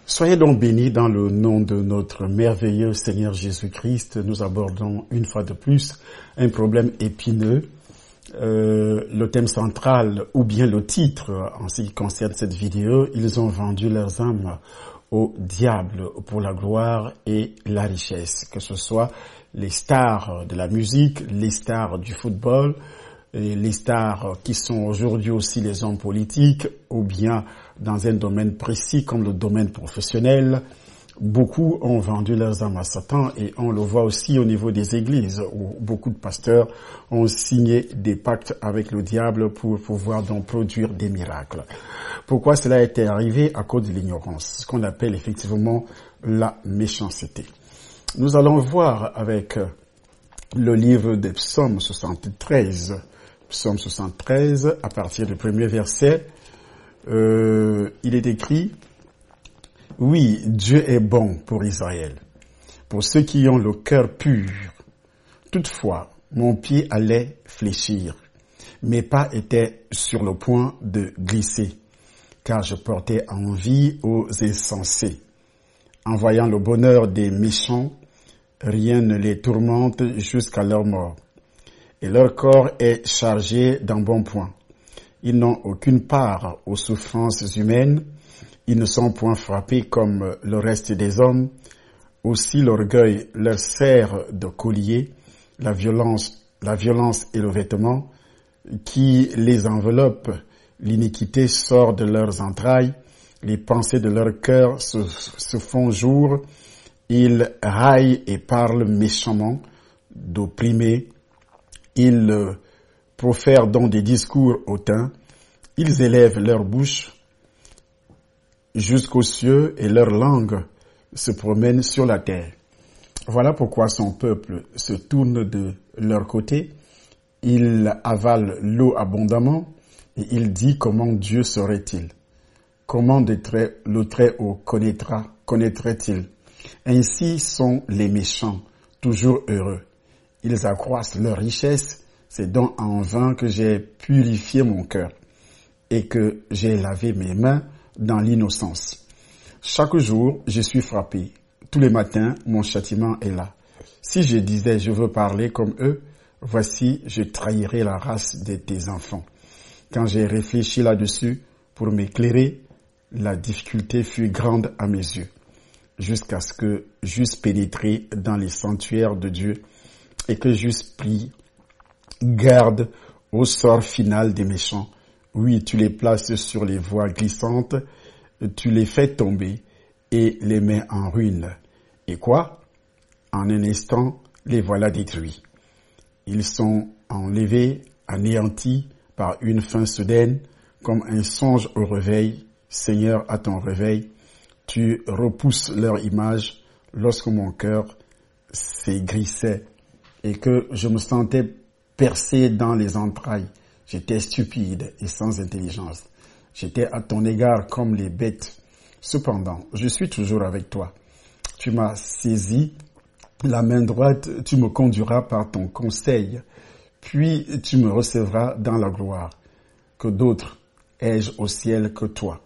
Soyez donc bénis dans le nom de notre merveilleux Seigneur Jésus-Christ. Nous abordons une fois de plus un problème épineux. Le thème central ou bien le titre en ce qui concerne cette vidéo, ils ont vendu leurs âmes au diable pour la gloire et la richesse. Que ce soit les stars de la musique, les stars du football, les stars qui sont aujourd'hui aussi les hommes politiques, ou bien dans un domaine précis comme le domaine professionnel. Beaucoup ont vendu leurs âmes à Satan et on le voit aussi au niveau des églises où beaucoup de pasteurs ont signé des pactes avec le diable pour pouvoir donc produire des miracles. Pourquoi cela était arrivé? À cause de l'ignorance, ce qu'on appelle effectivement la méchanceté. Nous allons voir avec le livre des Psaumes 73, Psaume 73, à partir du premier verset, il est écrit: oui, Dieu est bon pour Israël, pour ceux qui ont le cœur pur. Toutefois, mon pied allait fléchir, mes pas étaient sur le point de glisser, car je portais envie aux insensés. En voyant le bonheur des méchants, rien ne les tourmente jusqu'à leur mort. Et leur corps est chargé d'embonpoint. Ils n'ont aucune part aux souffrances humaines. Ils ne sont point frappés comme le reste des hommes. Aussi l'orgueil leur sert de collier, la violence et le vêtement qui les enveloppe. L'iniquité sort de leurs entrailles. Les pensées de leur cœur se font jour. Ils raillent et parlent méchamment d'opprimés. Ils profèrent donc des discours hautains. Ils élèvent leur bouche jusqu'aux cieux et leur langue se promène sur la terre. Voilà pourquoi son peuple se tourne de leur côté. Il avale l'eau abondamment et il dit: comment Dieu saurait-il? Comment le Très-Haut connaîtrait-il? Ainsi sont les méchants, toujours heureux. Ils accroissent leur richesse, c'est donc en vain que j'ai purifié mon cœur et que j'ai lavé mes mains dans l'innocence. Chaque jour, je suis frappé. Tous les matins, mon châtiment est là. Si je disais, je veux parler comme eux, voici, je trahirais la race de tes enfants. Quand j'ai réfléchi là-dessus pour m'éclairer, la difficulté fut grande à mes yeux, jusqu'à ce que j'eusse pénétré dans les sanctuaires de Dieu et que j'eusse pris garde au sort final des méchants. Oui, tu les places sur les voies glissantes, tu les fais tomber et les mets en ruine. Et quoi? En un instant, les voilà détruits. Ils sont enlevés, anéantis par une fin soudaine, comme un songe au réveil. Seigneur, à ton réveil, tu repousses leur image lorsque mon cœur s'aigrissait et que je me sentais percé dans les entrailles. J'étais stupide et sans intelligence. J'étais à ton égard comme les bêtes. Cependant, je suis toujours avec toi. Tu m'as saisi la main droite, tu me conduiras par ton conseil, puis tu me recevras dans la gloire. Que d'autres ai-je au ciel que toi?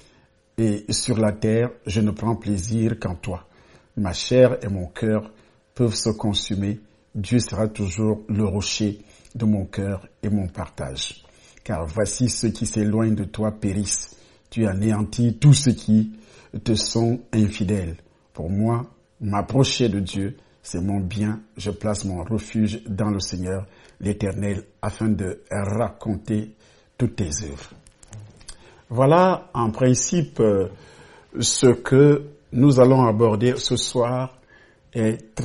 Et sur la terre, je ne prends plaisir qu'en toi. Ma chair et mon cœur peuvent se consumer. Dieu sera toujours le rocher de mon cœur et mon partage. Car voici ceux qui s'éloignent de toi périssent. Tu anéantis tous ceux qui te sont infidèles. Pour moi, m'approcher de Dieu, c'est mon bien. Je place mon refuge dans le Seigneur, l'Éternel, afin de raconter toutes tes œuvres. Voilà en principe ce que nous allons aborder ce soir est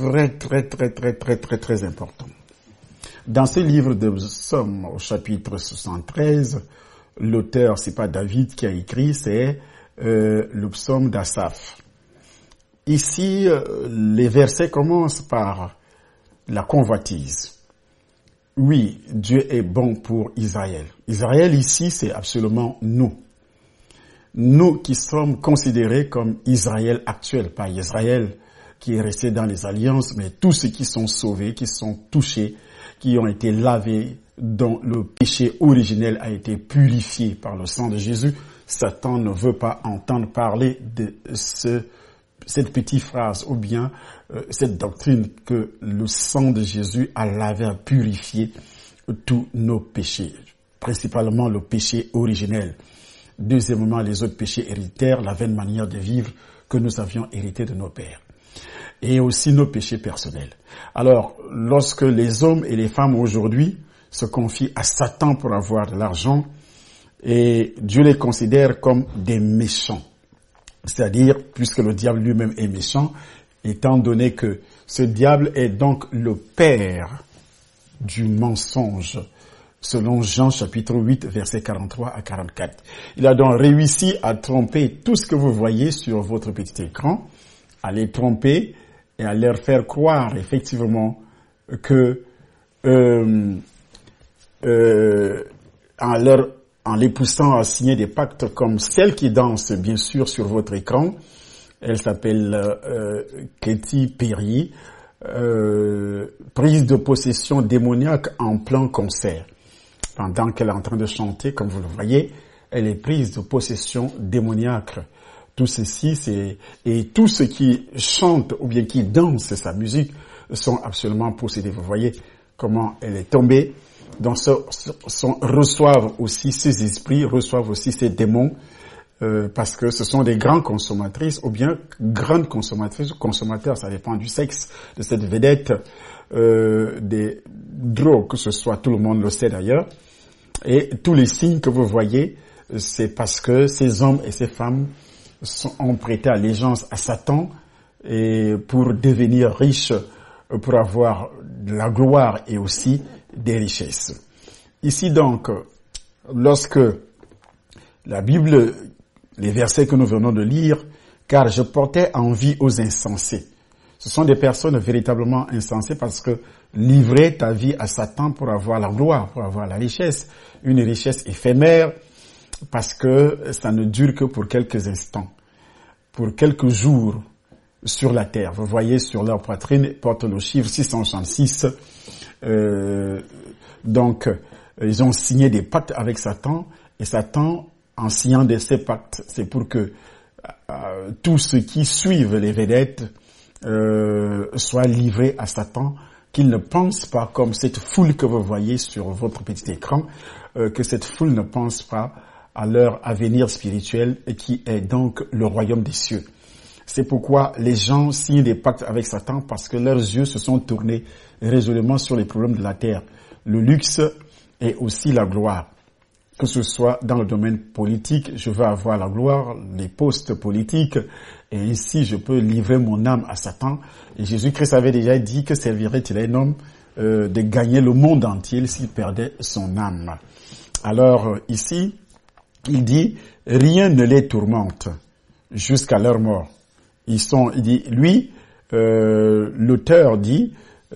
très important. Dans ce livre de Psaumes, au chapitre 73, l'auteur, c'est pas David qui a écrit, c'est le psaume d'Asaph. Ici, les versets commencent par la convoitise. Oui, Dieu est bon pour Israël. Israël ici, c'est absolument nous. Nous qui sommes considérés comme Israël actuel, pas Israël qui est resté dans les alliances, mais tous ceux qui sont sauvés, qui sont touchés, qui ont été lavés, dont le péché originel a été purifié par le sang de Jésus, Satan ne veut pas entendre parler de cette petite phrase ou bien cette doctrine que le sang de Jésus a lavé, a purifié tous nos péchés, principalement le péché originel. Deuxièmement, les autres péchés héréditaires, la vaine manière de vivre que nous avions hérité de nos pères. Et aussi nos péchés personnels. Alors, lorsque les hommes et les femmes aujourd'hui se confient à Satan pour avoir de l'argent, et Dieu les considère comme des méchants. C'est-à-dire, puisque le diable lui-même est méchant, étant donné que ce diable est donc le père du mensonge, selon Jean chapitre 8, versets 43 à 44. Il a donc réussi à tromper tout ce que vous voyez sur votre petit écran, à les tromper et à leur faire croire effectivement que en les poussant à signer des pactes comme celle qui danse bien sûr sur votre écran, elle s'appelle Katy Perry, prise de possession démoniaque en plein concert. Pendant qu'elle est en train de chanter, comme vous le voyez, elle est prise de possession démoniaque. Tout ceci, et tous ceux qui chantent ou bien qui dansent sa musique sont absolument possédés. Vous voyez comment elle est tombée. Donc, reçoivent aussi ces esprits, reçoivent aussi ces démons, parce que ce sont des grandes consommatrices ou bien grandes consommatrices ou consommateurs, ça dépend du sexe de cette vedette, des drogues, que ce soit, tout le monde le sait d'ailleurs. Et tous les signes que vous voyez, c'est parce que ces hommes et ces femmes ont prêté allégeance à Satan et pour devenir riches, pour avoir de la gloire et aussi des richesses. Ici donc, lorsque la Bible, les versets que nous venons de lire, car je portais envie aux insensés. Ce sont des personnes véritablement insensées parce que livrer ta vie à Satan pour avoir la gloire, pour avoir la richesse, une richesse éphémère, parce que ça ne dure que pour quelques instants, pour quelques jours sur la terre. Vous voyez sur leur poitrine, porte le chiffre 666. Donc, ils ont signé des pactes avec Satan, et Satan, en signant ces pactes, c'est pour que tous ceux qui suivent les vedettes soient livrés à Satan, qu'ils ne pensent pas comme cette foule que vous voyez sur votre petit écran, que cette foule ne pense pas à leur avenir spirituel qui est donc le royaume des cieux. C'est pourquoi les gens signent des pactes avec Satan, parce que leurs yeux se sont tournés résolument sur les problèmes de la terre, le luxe et aussi la gloire. Que ce soit dans le domaine politique, je veux avoir la gloire, les postes politiques, et ainsi je peux livrer mon âme à Satan. Et Jésus-Christ avait déjà dit que servirait-il à un homme de gagner le monde entier s'il perdait son âme. Alors ici, il dit, rien ne les tourmente jusqu'à leur mort. L'auteur dit,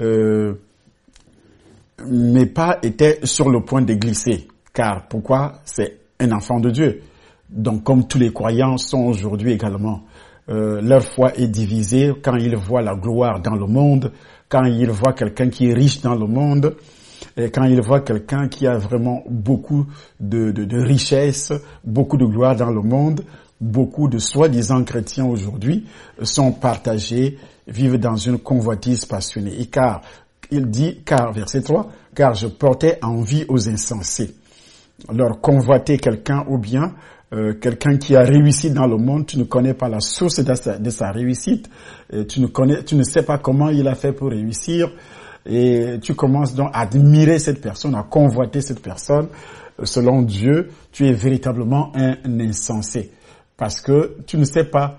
mes pas étaient sur le point de glisser. Car pourquoi? C'est un enfant de Dieu. Donc comme tous les croyants sont aujourd'hui également, leur foi est divisée quand ils voient la gloire dans le monde, quand ils voient quelqu'un qui est riche dans le monde, et quand ils voient quelqu'un qui a vraiment beaucoup de richesses, beaucoup de gloire dans le monde. Beaucoup de soi-disant chrétiens aujourd'hui sont partagés, vivent dans une convoitise passionnée. Et verset 3, car je portais envie aux insensés. Alors, convoiter quelqu'un ou bien quelqu'un qui a réussi dans le monde, tu ne connais pas la source de sa réussite, tu ne sais pas comment il a fait pour réussir, et tu commences donc à admirer cette personne, à convoiter cette personne. Selon Dieu, tu es véritablement un insensé. Parce que tu ne sais pas,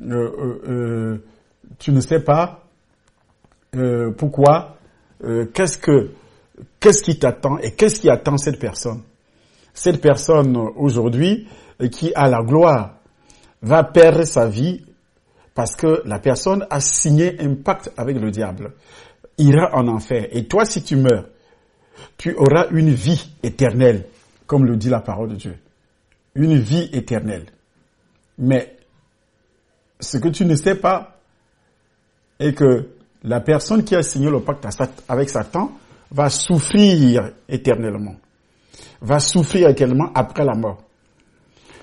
pourquoi, qu'est-ce qui t'attend et qu'est-ce qui attend cette personne. Cette personne aujourd'hui qui a la gloire va perdre sa vie parce que la personne a signé un pacte avec le diable, ira en enfer. Et toi, si tu meurs, tu auras une vie éternelle, comme le dit la parole de Dieu. Une vie éternelle. Mais ce que tu ne sais pas est que la personne qui a signé le pacte avec Satan va souffrir éternellement. Va souffrir éternellement après la mort.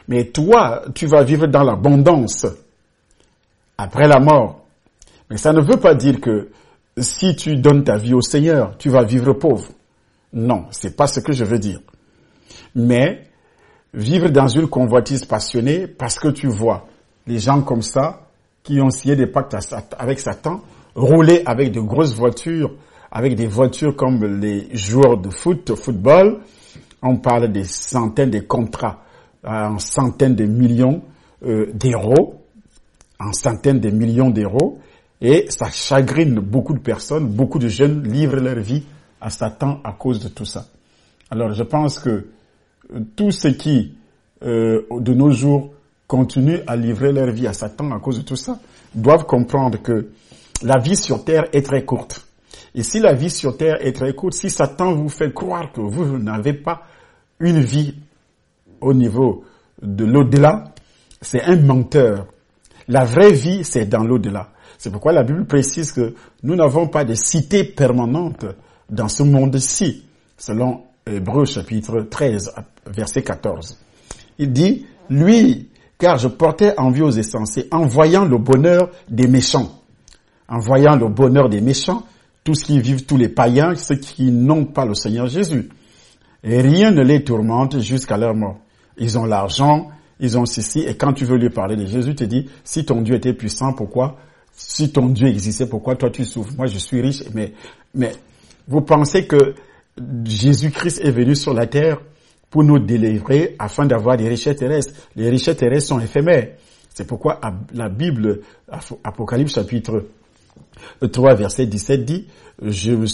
Mais toi, tu vas vivre dans l'abondance après la mort. Mais ça ne veut pas dire que si tu donnes ta vie au Seigneur, tu vas vivre pauvre. Non, c'est pas ce que je veux dire. Mais vivre dans une convoitise passionnée parce que tu vois les gens comme ça qui ont signé des pactes avec Satan, rouler avec de grosses voitures, avec des voitures comme les joueurs de football. On parle des centaines de contrats, en centaines de millions d'euros, en centaines de millions d'euros. Et ça chagrine beaucoup de personnes, beaucoup de jeunes livrent leur vie à Satan à cause de tout ça. Alors je pense que tous ceux qui, de nos jours, continuent à livrer leur vie à Satan à cause de tout ça, doivent comprendre que la vie sur terre est très courte. Et si la vie sur terre est très courte, si Satan vous fait croire que vous n'avez pas une vie au niveau de l'au-delà, c'est un menteur. La vraie vie, c'est dans l'au-delà. C'est pourquoi la Bible précise que nous n'avons pas de cité permanente dans ce monde-ci, selon Hébreux chapitre 13, verset 14. Il dit, lui, car je portais envie aux insensés, en voyant le bonheur des méchants. En voyant le bonheur des méchants, tous ceux qui vivent, tous les païens, ceux qui n'ont pas le Seigneur Jésus. Et rien ne les tourmente jusqu'à leur mort. Ils ont l'argent, ils ont ceci, et quand tu veux lui parler de Jésus, tu te dis, si ton Dieu était puissant, pourquoi? Si ton Dieu existait, pourquoi toi tu souffres? Moi je suis riche, mais vous pensez que Jésus-Christ est venu sur la terre pour nous délivrer afin d'avoir des richesses terrestres. Les richesses terrestres sont éphémères. C'est pourquoi la Bible, Apocalypse chapitre 3, verset 17 dit, je me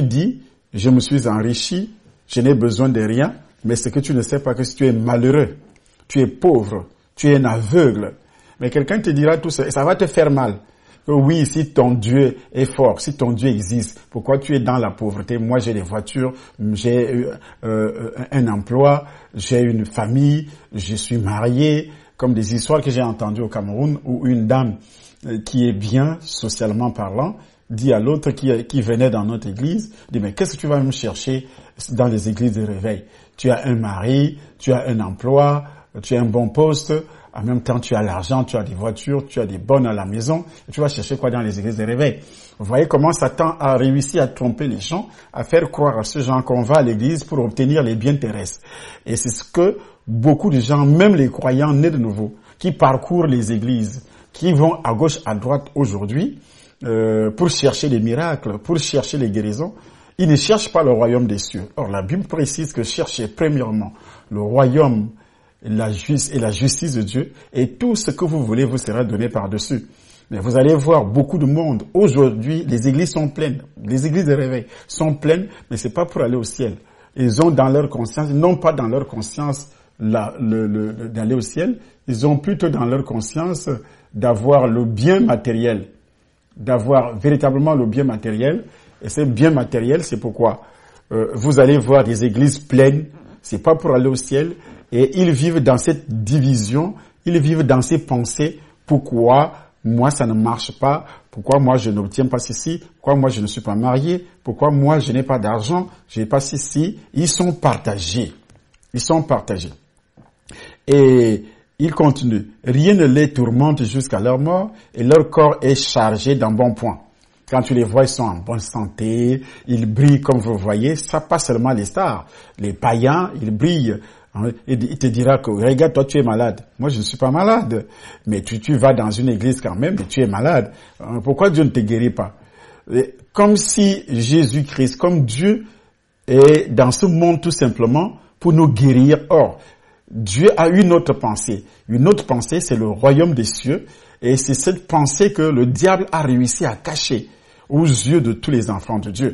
suis enrichi, je n'ai besoin de rien, mais ce que tu ne sais pas, que si tu es malheureux, tu es pauvre, tu es un aveugle. Mais quelqu'un te dira tout ça, et ça va te faire mal. Oui, si ton Dieu est fort, si ton Dieu existe, pourquoi tu es dans la pauvreté? Moi, j'ai des voitures, j'ai un emploi, j'ai une famille, je suis marié, comme des histoires que j'ai entendues au Cameroun où une dame qui est bien socialement parlant dit à l'autre qui venait dans notre église, dit mais qu'est-ce que tu vas me chercher dans les églises de réveil? Tu as un mari, tu as un emploi, tu as un bon poste. En même temps, tu as l'argent, tu as des voitures, tu as des bonnes à la maison. Et tu vas chercher quoi dans les églises de réveil? Vous voyez comment Satan a réussi à tromper les gens, à faire croire à ces gens qu'on va à l'église pour obtenir les biens terrestres. Et c'est ce que beaucoup de gens, même les croyants nés de nouveau, qui parcourent les églises, qui vont à gauche, à droite aujourd'hui, pour chercher les miracles, pour chercher les guérisons, ils ne cherchent pas le royaume des cieux. Or, la Bible précise que cherchez premièrement le royaume et la justice de Dieu, et tout ce que vous voulez vous sera donné par-dessus. Mais vous allez voir beaucoup de monde. Aujourd'hui, les églises sont pleines. Les églises de réveil sont pleines, mais c'est pas pour aller au ciel. Ils ont dans leur conscience, non pas dans leur conscience d'aller au ciel, ils ont plutôt dans leur conscience d'avoir le bien matériel, d'avoir véritablement le bien matériel. Et ce bien matériel, c'est pourquoi vous allez voir des églises pleines. C'est pas pour aller au ciel. Et ils vivent dans cette division, ils vivent dans ces pensées. Pourquoi moi ça ne marche pas? Pourquoi moi je n'obtiens pas ceci? Pourquoi moi je ne suis pas marié? Pourquoi moi je n'ai pas d'argent? Je n'ai pas ceci. Ils sont partagés. Ils sont partagés. Et ils continuent. Rien ne les tourmente jusqu'à leur mort et leur corps est chargé d'un bon point. Quand tu les vois, ils sont en bonne santé, ils brillent comme vous voyez. Ça, pas seulement les stars. Les païens, ils brillent. Il te dira que, regarde, toi tu es malade. Moi je ne suis pas malade. Mais tu vas dans une église quand même et tu es malade. Pourquoi Dieu ne te guérit pas? Comme si Jésus-Christ, comme Dieu est dans ce monde tout simplement pour nous guérir. Or, Dieu a une autre pensée. Une autre pensée, c'est le royaume des cieux. Et c'est cette pensée que le diable a réussi à cacher aux yeux de tous les enfants de Dieu.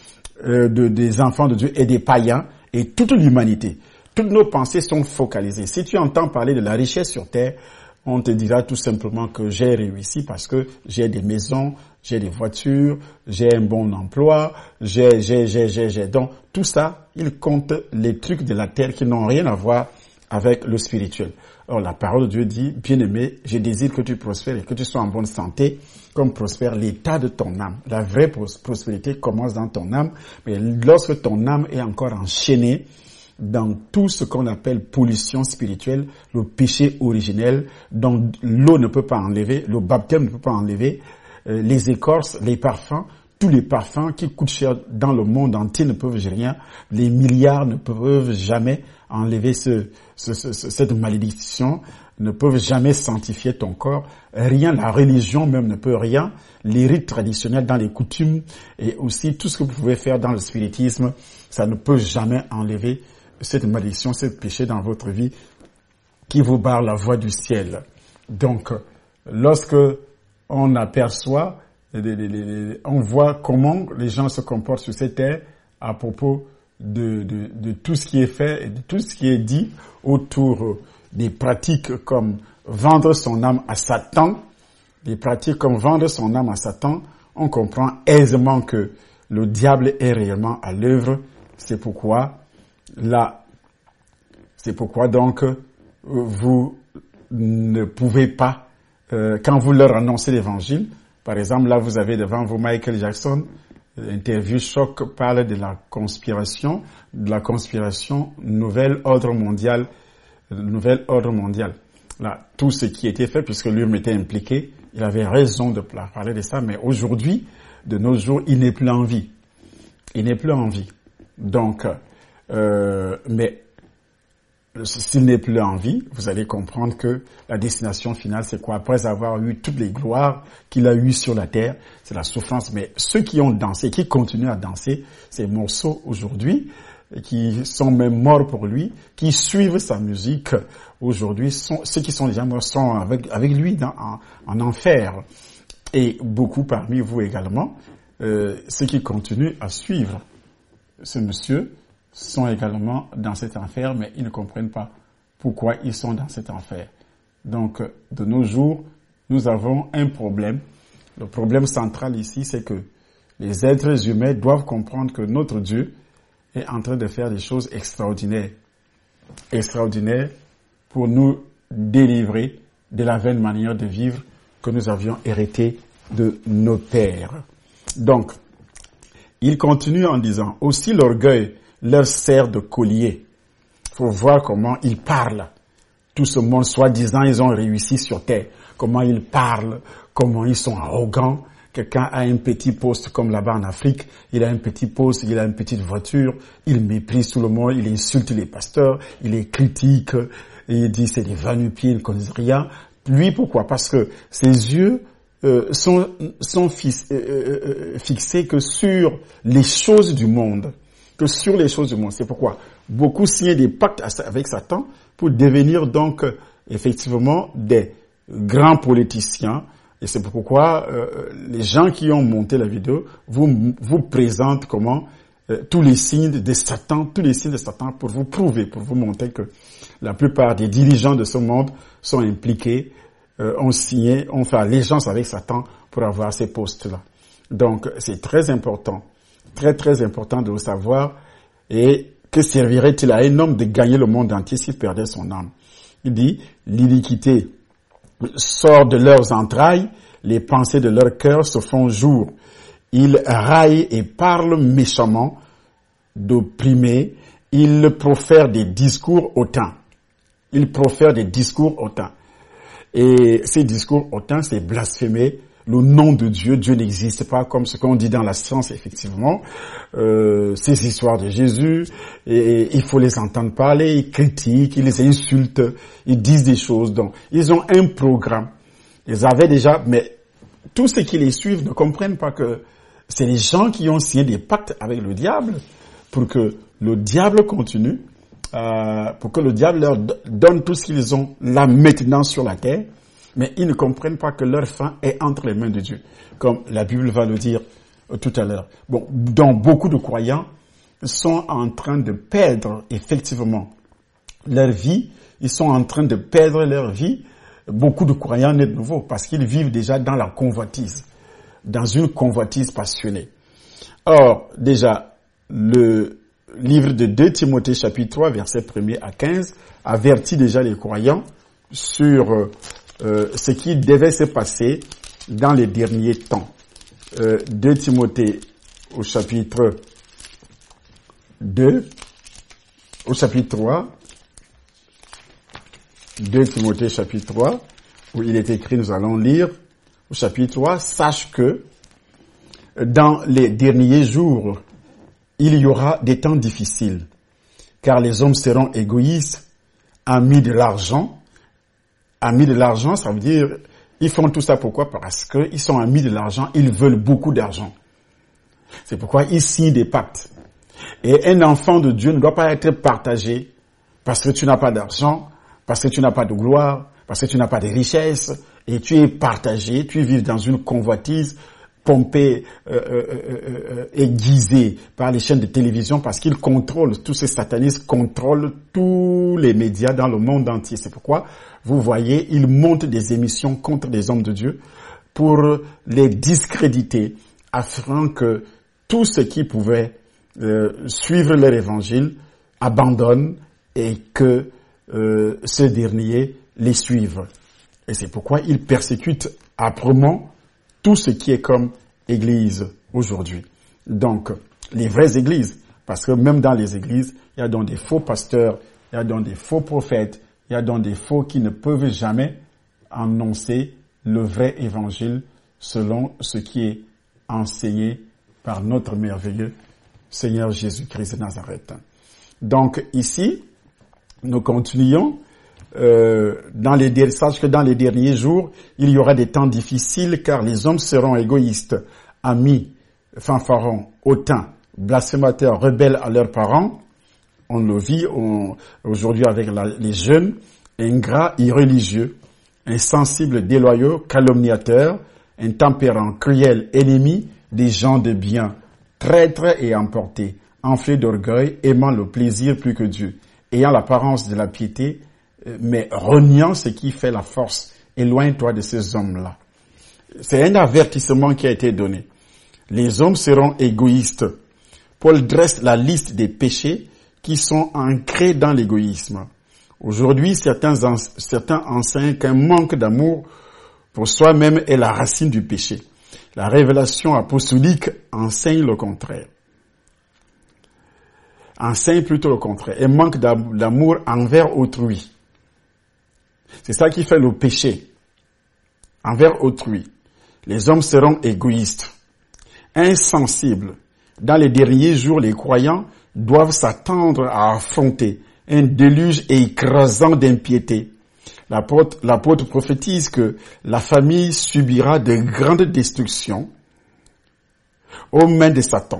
Des enfants de Dieu et des païens et toute l'humanité. Toutes nos pensées sont focalisées. Si tu entends parler de la richesse sur terre, on te dira tout simplement que j'ai réussi parce que j'ai des maisons, j'ai des voitures, j'ai un bon emploi, j'ai. Donc, tout ça, il compte les trucs de la terre qui n'ont rien à voir avec le spirituel. Or, la parole de Dieu dit, bien-aimé, je désire que tu prospères et que tu sois en bonne santé, comme prospère l'état de ton âme. La vraie prospérité commence dans ton âme, mais lorsque ton âme est encore enchaînée dans tout ce qu'on appelle pollution spirituelle, le péché originel, dont l'eau ne peut pas enlever, le baptême ne peut pas enlever, les écorces, les parfums, tous les parfums qui coûtent cher dans le monde entier ne peuvent rien, les milliards ne peuvent jamais enlever cette malédiction, ne peuvent jamais sanctifier ton corps, rien, la religion même ne peut rien, les rites traditionnels dans les coutumes et aussi tout ce que vous pouvez faire dans le spiritisme, ça ne peut jamais enlever cette malédiction, ce péché dans votre vie qui vous barre la voie du ciel. Donc, lorsque on aperçoit, on voit comment les gens se comportent sur cette terre à propos de tout ce qui est fait et de tout ce qui est dit autour des pratiques comme vendre son âme à Satan, des pratiques comme vendre son âme à Satan, on comprend aisément que le diable est réellement à l'œuvre. C'est pourquoi donc vous ne pouvez pas, quand vous leur annoncez l'évangile, par exemple, là vous avez devant vous Michael Jackson, l'interview choc parle de la conspiration nouvel ordre mondial. Là, tout ce qui était fait, puisque lui était impliqué, il avait raison de parler de ça, mais aujourd'hui, de nos jours, il n'est plus en vie. Donc, mais s'il n'est plus en vie, vous allez comprendre que la destination finale, c'est quoi? Après avoir eu toutes les gloires qu'il a eues sur la terre, c'est la souffrance. Mais ceux qui ont dansé, qui continuent à danser, ces morceaux aujourd'hui, qui sont même morts pour lui, qui suivent sa musique aujourd'hui, ceux qui sont déjà morts sont avec lui en enfer. Et beaucoup parmi vous également, ceux qui continuent à suivre ce monsieur, sont également dans cet enfer, mais ils ne comprennent pas pourquoi ils sont dans cet enfer. Donc, de nos jours, nous avons un problème. Le problème central ici, c'est que les êtres humains doivent comprendre que notre Dieu est en train de faire des choses extraordinaires. Extraordinaires pour nous délivrer de la vaine manière de vivre que nous avions héritée de nos pères. Donc, il continue en disant, aussi l'orgueil leur sert de collier. Il faut voir comment ils parlent. Tout ce monde, soi-disant, ils ont réussi sur terre. Comment ils parlent, comment ils sont arrogants. Quelqu'un a un petit poste comme là-bas en Afrique, il a un petit poste, il a une petite voiture, il méprise tout le monde, il insulte les pasteurs, il les critique, et il dit c'est des va-nu-pieds, ils ne connaissent rien. Lui, pourquoi? Parce que ses yeux sont fixés que sur les choses du monde. C'est pourquoi beaucoup signent des pactes avec Satan pour devenir donc effectivement des grands politiciens. Et c'est pourquoi les gens qui ont monté la vidéo vous présentent comment tous les signes de Satan pour vous prouver, pour vous montrer que la plupart des dirigeants de ce monde sont impliqués, ont signé, ont fait allégeance avec Satan pour avoir ces postes-là. Donc c'est très important. Très très important de le savoir. Et que servirait-il à un homme de gagner le monde entier s'il perdait son âme? Il dit, l'iniquité sort de leurs entrailles, les pensées de leur cœur se font jour. Ils raillent et parlent méchamment d'opprimer, ils profèrent des discours hautains. Et ces discours hautains, c'est blasphémer le nom de Dieu. Dieu n'existe pas, comme ce qu'on dit dans la science, effectivement. Ces histoires de Jésus, et il faut les entendre parler, ils critiquent, ils les insultent, ils disent des choses. Donc, ils ont un programme. Ils avaient déjà, mais tous ceux qui les suivent ne comprennent pas que c'est les gens qui ont signé des pactes avec le diable pour que le diable continue, pour que le diable leur donne tout ce qu'ils ont là maintenant sur la terre. Mais ils ne comprennent pas que leur fin est entre les mains de Dieu, comme la Bible va le dire tout à l'heure. Bon, donc beaucoup de croyants sont en train de perdre effectivement leur vie. Ils sont en train de perdre leur vie. Beaucoup de croyants nés de nouveau parce qu'ils vivent déjà dans la convoitise, dans une convoitise passionnée. Or, déjà, le livre de 2 Timothée chapitre 3, versets 1er à 15, avertit déjà les croyants sur ce qui devait se passer dans les derniers temps. 2 Timothée au chapitre 2, au chapitre 3, 2 Timothée chapitre 3, où il est écrit, nous allons lire au chapitre 3, sache que dans les derniers jours, il y aura des temps difficiles, car les hommes seront égoïstes, amis de l'argent. Amis de l'argent, ça veut dire, ils font tout ça pourquoi? Parce qu'ils sont amis de l'argent, ils veulent beaucoup d'argent. C'est pourquoi ils signent des pactes. Et un enfant de Dieu ne doit pas être partagé parce que tu n'as pas d'argent, parce que tu n'as pas de gloire, parce que tu n'as pas de richesse, et tu es partagé, tu vis dans une convoitise, pompée, aiguisée par les chaînes de télévision parce qu'ils contrôlent, tous ces satanistes contrôlent tous les médias dans le monde entier. C'est pourquoi, vous voyez, ils montent des émissions contre les hommes de Dieu pour les discréditer, afin que tous ceux qui pouvaient suivre leur évangile abandonnent et que ce dernier les suive. Et c'est pourquoi ils persécutent âprement tout ce qui est comme église aujourd'hui. Donc, les vraies églises, parce que même dans les églises, il y a donc des faux pasteurs, il y a donc des faux prophètes, il y a donc des faux qui ne peuvent jamais annoncer le vrai évangile selon ce qui est enseigné par notre merveilleux Seigneur Jésus-Christ de Nazareth. Donc ici, nous continuons. Sache que dans les derniers jours, il y aura des temps difficiles car les hommes seront égoïstes, amis, fanfarons, hautains, blasphémateurs, rebelles à leurs parents. On le vit aujourd'hui avec les jeunes, ingrats, irréligieux, insensibles, déloyaux, calomniateurs, intempérants, cruels, ennemis des gens de bien, traîtres et emportés, enflés d'orgueil, aimant le plaisir plus que Dieu, ayant l'apparence de la piété, mais reniant ce qui fait la force. Éloigne-toi de ces hommes-là. C'est un avertissement qui a été donné. Les hommes seront égoïstes. Paul dresse la liste des péchés qui sont ancrés dans l'égoïsme. Aujourd'hui, certains enseignent qu'un manque d'amour pour soi-même est la racine du péché. La révélation apostolique enseigne le contraire. Enseigne plutôt le contraire. Un manque d'amour envers autrui. C'est ça qui fait le péché. Envers autrui. Les hommes seront égoïstes, insensibles. Dans les derniers jours, les croyants doivent s'attendre à affronter un déluge écrasant d'impiété. L'apôtre prophétise que la famille subira de grandes destructions aux mains de Satan.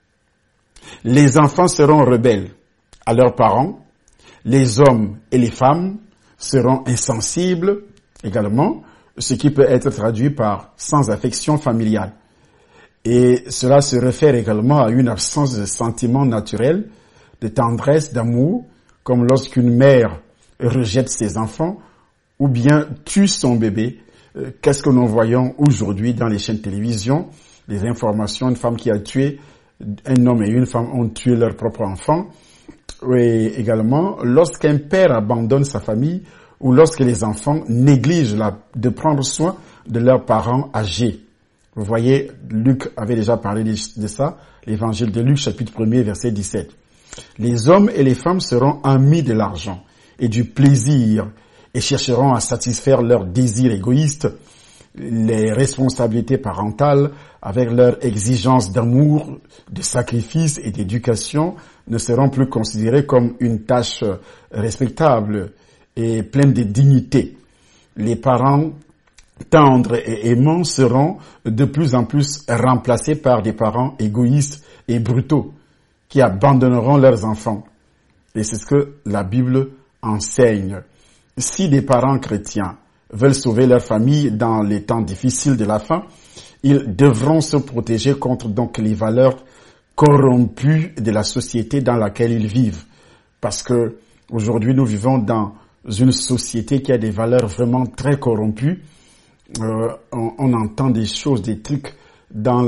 Les enfants seront rebelles à leurs parents. Les hommes et les femmes seront insensibles également, ce qui peut être traduit par sans affection familiale. Et cela se réfère également à une absence de sentiments naturels, de tendresse, d'amour, comme lorsqu'une mère rejette ses enfants ou bien tue son bébé. Qu'est-ce que nous voyons aujourd'hui dans les chaînes de télévision? Les informations, une femme qui a tué, un homme et une femme ont tué leur propre enfant. Et également, lorsqu'un père abandonne sa famille ou lorsque les enfants négligent de prendre soin de leurs parents âgés. Vous voyez, Luc avait déjà parlé de ça, l'évangile de Luc, chapitre 1er, verset 17. Les hommes et les femmes seront amis de l'argent et du plaisir et chercheront à satisfaire leurs désirs égoïstes, les responsabilités parentales avec leurs exigences d'amour, de sacrifice et d'éducation ne seront plus considérées comme une tâche respectable et pleine de dignité. Les parents tendres et aimants seront de plus en plus remplacés par des parents égoïstes et brutaux qui abandonneront leurs enfants. Et c'est ce que la Bible enseigne. Si des parents chrétiens veulent sauver leur famille dans les temps difficiles de la fin, ils devront se protéger contre donc les valeurs corrompues de la société dans laquelle ils vivent. Parce que aujourd'hui nous vivons dans une société qui a des valeurs vraiment très corrompues. On entend des choses, des trucs dans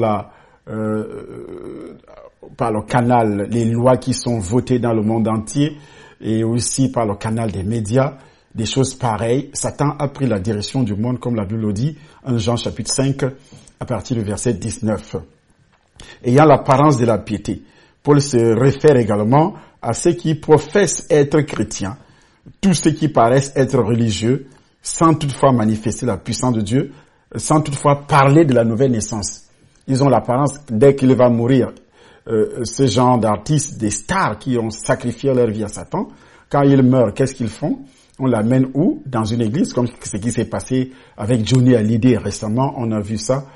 par le canal, les lois qui sont votées dans le monde entier et aussi par le canal des médias, des choses pareilles. Satan a pris la direction du monde, comme la Bible le dit, en Jean chapitre 5, à partir du verset 19. Ayant l'apparence de la piété, Paul se réfère également à ceux qui professent être chrétiens, tous ceux qui paraissent être religieux, sans toutefois manifester la puissance de Dieu, sans toutefois parler de la nouvelle naissance. Ils ont l'apparence, dès qu'il va mourir, ce genre d'artistes, des stars qui ont sacrifié leur vie à Satan, quand ils meurent, qu'est-ce qu'ils font? On l'amène où? Dans une église, comme ce qui s'est passé avec Johnny Hallyday récemment. On a vu ça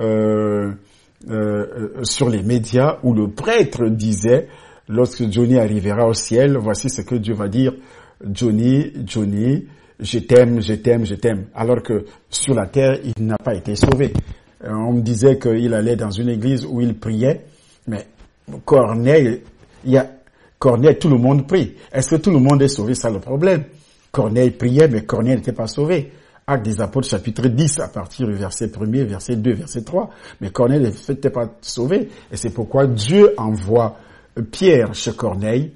sur les médias, où le prêtre disait, lorsque Johnny arrivera au ciel, voici ce que Dieu va dire: Johnny, je t'aime, je t'aime, je t'aime. Alors que sur la terre, il n'a pas été sauvé. On me disait qu'il allait dans une église où il priait, mais Corneille, tout le monde prie. Est-ce que tout le monde est sauvé? C'est le problème. Corneille priait, mais Corneille n'était pas sauvé. Actes des Apôtres, chapitre 10, à partir du verset 1er, verset 2, verset 3. Mais Corneille n'était pas sauvé. Et c'est pourquoi Dieu envoie Pierre chez Corneille,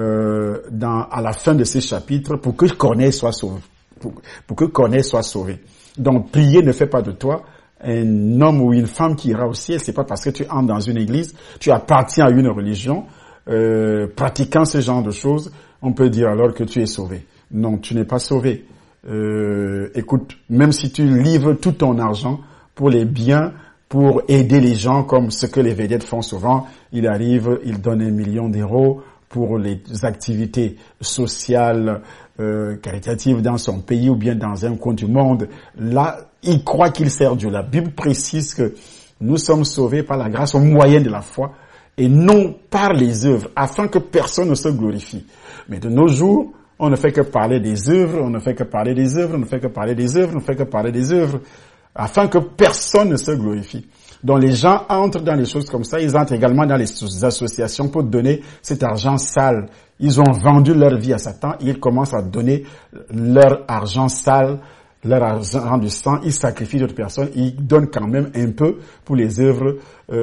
à la fin de ces chapitres, pour que Corneille soit sauvé. Pour que Corneille soit sauvé. Donc, prier ne fait pas de toi un homme ou une femme qui ira au ciel. C'est pas parce que tu entres dans une église, tu appartiens à une religion, pratiquant ce genre de choses, on peut dire alors que tu es sauvé. Non, tu n'es pas sauvé. Écoute, même si tu livres tout ton argent pour les biens, pour aider les gens, comme ce que les vedettes font souvent, il arrive, il donne 1 million d'euros pour les activités sociales, caritatives dans son pays ou bien dans un coin du monde. Là, il croit qu'il sert Dieu. La Bible précise que nous sommes sauvés par la grâce au moyen de la foi et non par les œuvres, afin que personne ne se glorifie. Mais de nos jours, on ne fait que parler des œuvres, on ne fait que parler des œuvres, on ne fait que parler des œuvres, on ne fait que parler des œuvres, afin que personne ne se glorifie. Donc les gens entrent dans les choses comme ça, ils entrent également dans les associations pour donner cet argent sale. Ils ont vendu leur vie à Satan, ils commencent à donner leur argent sale, leur argent du sang, ils sacrifient d'autres personnes, ils donnent quand même un peu pour les œuvres,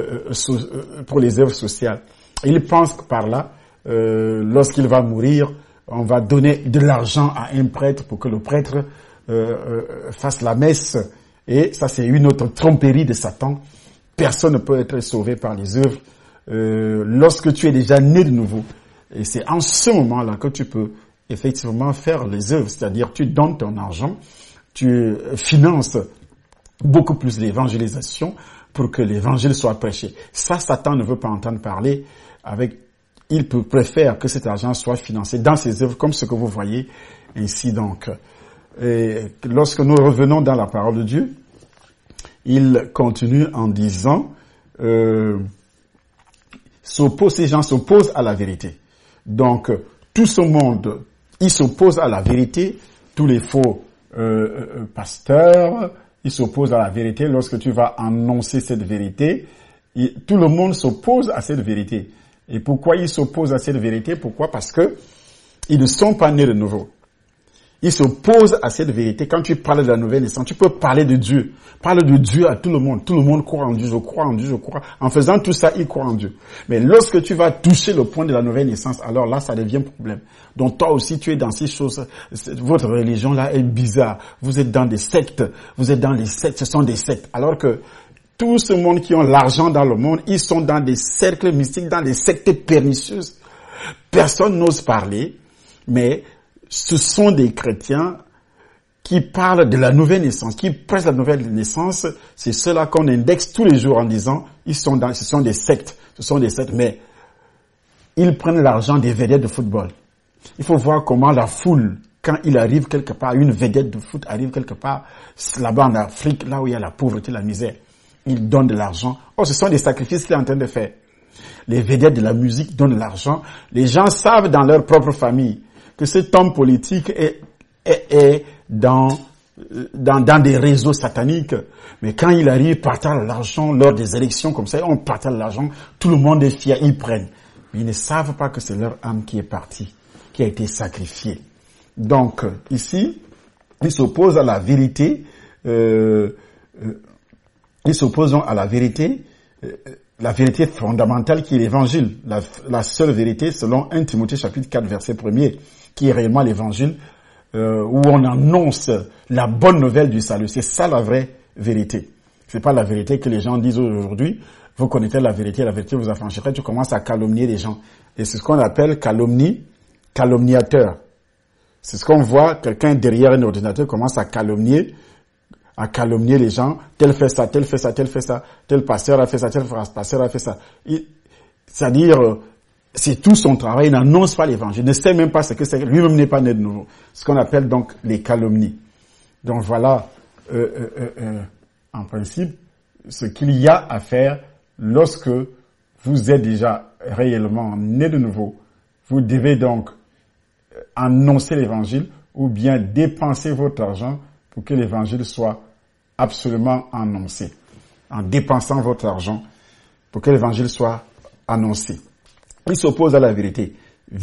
sociales. Ils pensent que par là, lorsqu'il va mourir, on va donner de l'argent à un prêtre pour que le prêtre fasse la messe. Et ça, c'est une autre tromperie de Satan. Personne ne peut être sauvé par les œuvres lorsque tu es déjà né de nouveau. Et c'est en ce moment-là que tu peux effectivement faire les œuvres. C'est-à-dire, tu donnes ton argent, tu finances beaucoup plus l'évangélisation pour que l'évangile soit prêché. Ça, Satan ne veut pas entendre parler avec... Il préfère que cet argent soit financé dans ses œuvres, comme ce que vous voyez ici. Donc, et lorsque nous revenons dans la parole de Dieu, il continue en disant, ces gens s'opposent à la vérité. Donc, tout ce monde, il s'oppose à la vérité. Tous les faux pasteurs, ils s'opposent à la vérité. Lorsque tu vas annoncer cette vérité, tout le monde s'oppose à cette vérité. Et pourquoi ils s'opposent à cette vérité? Pourquoi? Parce que ils ne sont pas nés de nouveau. Ils s'opposent à cette vérité. Quand tu parles de la nouvelle naissance, tu peux parler de Dieu. Parle de Dieu à tout le monde. Tout le monde croit en Dieu. Je crois en Dieu, je crois. En faisant tout ça, ils croient en Dieu. Mais lorsque tu vas toucher le point de la nouvelle naissance, alors là, ça devient problème. Donc toi aussi, tu es dans ces choses. Votre religion là est bizarre. Vous êtes dans des sectes. Vous êtes dans les sectes. Ce sont des sectes. Alors que tout ce monde qui ont l'argent dans le monde, ils sont dans des cercles mystiques, dans des sectes pernicieuses. Personne n'ose parler, mais ce sont des chrétiens qui parlent de la nouvelle naissance, qui prêchent la nouvelle naissance. C'est ceux-là qu'on indexe tous les jours en disant, ce sont des sectes, mais ils prennent l'argent des vedettes de football. Il faut voir comment la foule, quand il arrive quelque part, une vedette de foot arrive quelque part, là-bas en Afrique, là où il y a la pauvreté, la misère. Il donne de l'argent. Oh, ce sont des sacrifices qu'il est en train de faire. Les vedettes de la musique donnent de l'argent. Les gens savent dans leur propre famille que cet homme politique est dans des réseaux sataniques. Mais quand il arrive, partage l'argent lors des élections comme ça, on partage l'argent, tout le monde est fier, ils prennent. Mais ils ne savent pas que c'est leur âme qui est partie, qui a été sacrifiée. Donc, ici, ils s'opposent à la vérité, ils s'opposent à la vérité fondamentale qui est l'évangile, la seule vérité selon 1 Timothée chapitre 4 verset 1er, qui est réellement l'évangile, où on annonce la bonne nouvelle du salut. C'est ça la vraie vérité. C'est pas la vérité que les gens disent aujourd'hui. Vous connaissez la vérité vous affranchirez, tu commences à calomnier les gens. Et c'est ce qu'on appelle calomnie, calomniateur. C'est ce qu'on voit, quelqu'un derrière un ordinateur commence à calomnier les gens. Tel fait ça, tel fait ça, tel fait ça, tel pasteur a fait ça, tel pasteur a fait ça. C'est-à-dire, c'est tout son travail, il n'annonce pas l'évangile, il ne sait même pas ce que c'est, lui-même n'est pas né de nouveau. Ce qu'on appelle donc les calomnies. Donc voilà, en principe, ce qu'il y a à faire lorsque vous êtes déjà réellement né de nouveau. Vous devez donc annoncer l'évangile ou bien dépenser votre argent pour que l'évangile soit absolument annoncé. En dépensant votre argent pour que l'évangile soit annoncé. Il s'oppose à la vérité.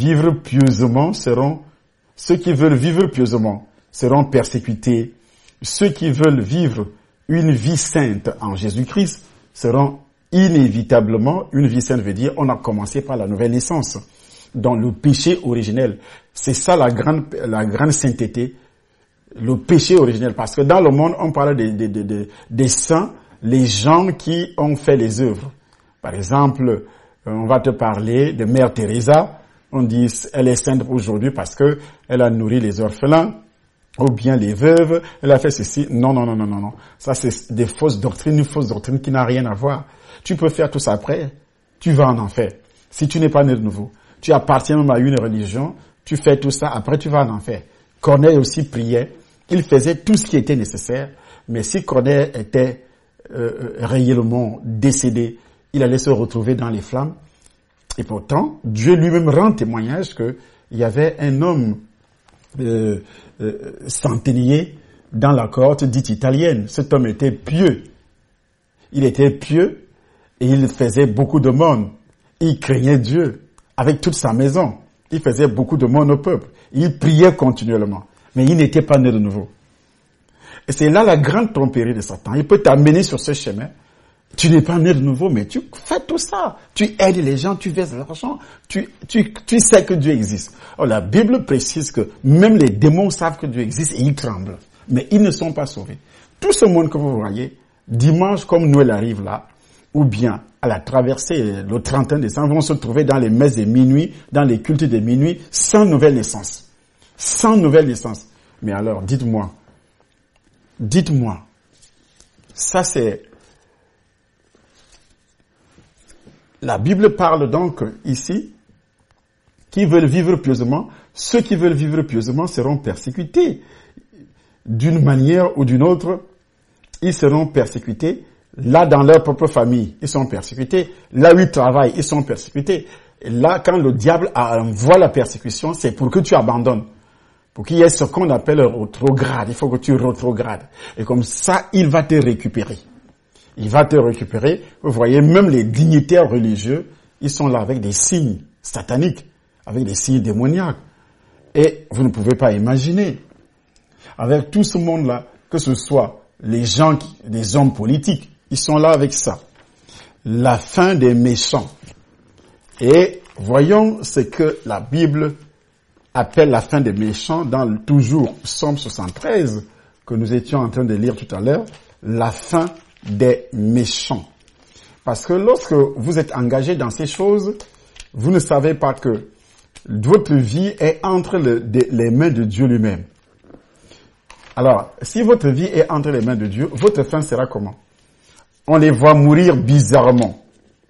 Ceux qui veulent vivre pieusement seront persécutés. Ceux qui veulent vivre une vie sainte en Jésus-Christ seront inévitablement, une vie sainte veut dire, on a commencé par la nouvelle naissance. Dans le péché originel. C'est ça la grande sainteté, le péché originel. Parce que dans le monde, on parle des saints, les gens qui ont fait les œuvres. Par exemple, on va te parler de Mère Teresa. On dit, elle est sainte aujourd'hui parce que elle a nourri les orphelins, ou bien les veuves, elle a fait ceci. Non. Ça, c'est des fausses doctrines, une fausse doctrine qui n'a rien à voir. Tu peux faire tout ça après, tu vas en enfer. Si tu n'es pas né de nouveau. Tu appartiens même à une religion, tu fais tout ça, après tu vas en enfer. Corneille aussi priait, il faisait tout ce qui était nécessaire, mais si Corneille était réellement décédé, il allait se retrouver dans les flammes. Et pourtant, Dieu lui-même rend témoignage qu'il y avait un homme centenier dans la cohorte dite italienne. Cet homme était pieux. Il était pieux et il faisait beaucoup de monde. Il craignait Dieu. Avec toute sa maison. Il faisait beaucoup de monde au peuple. Il priait continuellement. Mais il n'était pas né de nouveau. Et c'est là la grande tromperie de Satan. Il peut t'amener sur ce chemin. Tu n'es pas né de nouveau, mais tu fais tout ça. Tu aides les gens, tu verses l'argent. Tu sais que Dieu existe. Oh, la Bible précise que même les démons savent que Dieu existe et ils tremblent. Mais ils ne sont pas sauvés. Tout ce monde que vous voyez, dimanche comme Noël arrive là, ou bien à la traversée, le 31 décembre, vont se trouver dans les messes de minuit, dans les cultes de minuit, sans nouvelle naissance. Sans nouvelle naissance. Mais alors, dites-moi, ça c'est... La Bible parle donc ici, qui veulent vivre pieusement, ceux qui veulent vivre pieusement seront persécutés. D'une manière ou d'une autre, ils seront persécutés. Là, dans leur propre famille, ils sont persécutés. Là où ils travaillent, ils sont persécutés. Et là, quand le diable envoie la persécution, c'est pour que tu abandonnes. Pour qu'il y ait ce qu'on appelle le rétrograde. Il faut que tu rétrogrades. Et comme ça, il va te récupérer. Il va te récupérer. Vous voyez, même les dignitaires religieux, ils sont là avec des signes sataniques, avec des signes démoniaques. Et vous ne pouvez pas imaginer, avec tout ce monde-là, que ce soit les gens, les hommes politiques, ils sont là avec ça. La fin des méchants. Et voyons ce que la Bible appelle la fin des méchants dans toujours Psaume 73, que nous étions en train de lire tout à l'heure, la fin des méchants. Parce que lorsque vous êtes engagé dans ces choses, vous ne savez pas que votre vie est entre les mains de Dieu lui-même. Alors, si votre vie est entre les mains de Dieu, votre fin sera comment? On les voit mourir bizarrement.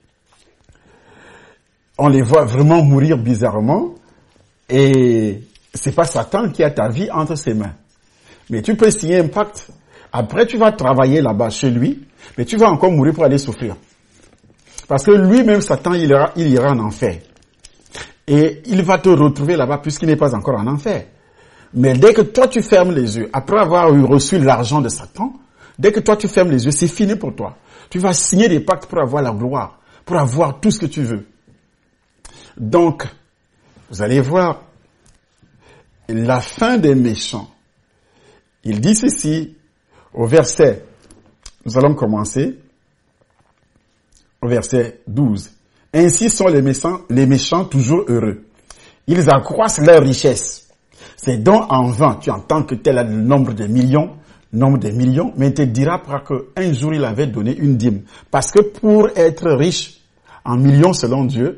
On les voit vraiment mourir bizarrement. Et c'est pas Satan qui a ta vie entre ses mains. Mais tu peux signer un pacte. Après, tu vas travailler là-bas chez lui, mais tu vas encore mourir pour aller souffrir. Parce que lui-même, Satan, il ira en enfer. Et il va te retrouver là-bas puisqu'il n'est pas encore en enfer. Mais dès que toi, tu fermes les yeux, après avoir reçu l'argent de Satan, dès que toi, tu fermes les yeux, c'est fini pour toi. Tu vas signer des pactes pour avoir la gloire, pour avoir tout ce que tu veux. Donc, vous allez voir, la fin des méchants. Il dit ceci, au verset, nous allons commencer, au verset 12. Ainsi sont les méchants toujours heureux. Ils accroissent leur richesse. C'est donc en vain, tu entends que tel a le nombre de millions, mais il te dira pas qu'un jour il avait donné une dîme. Parce que pour être riche en millions selon Dieu,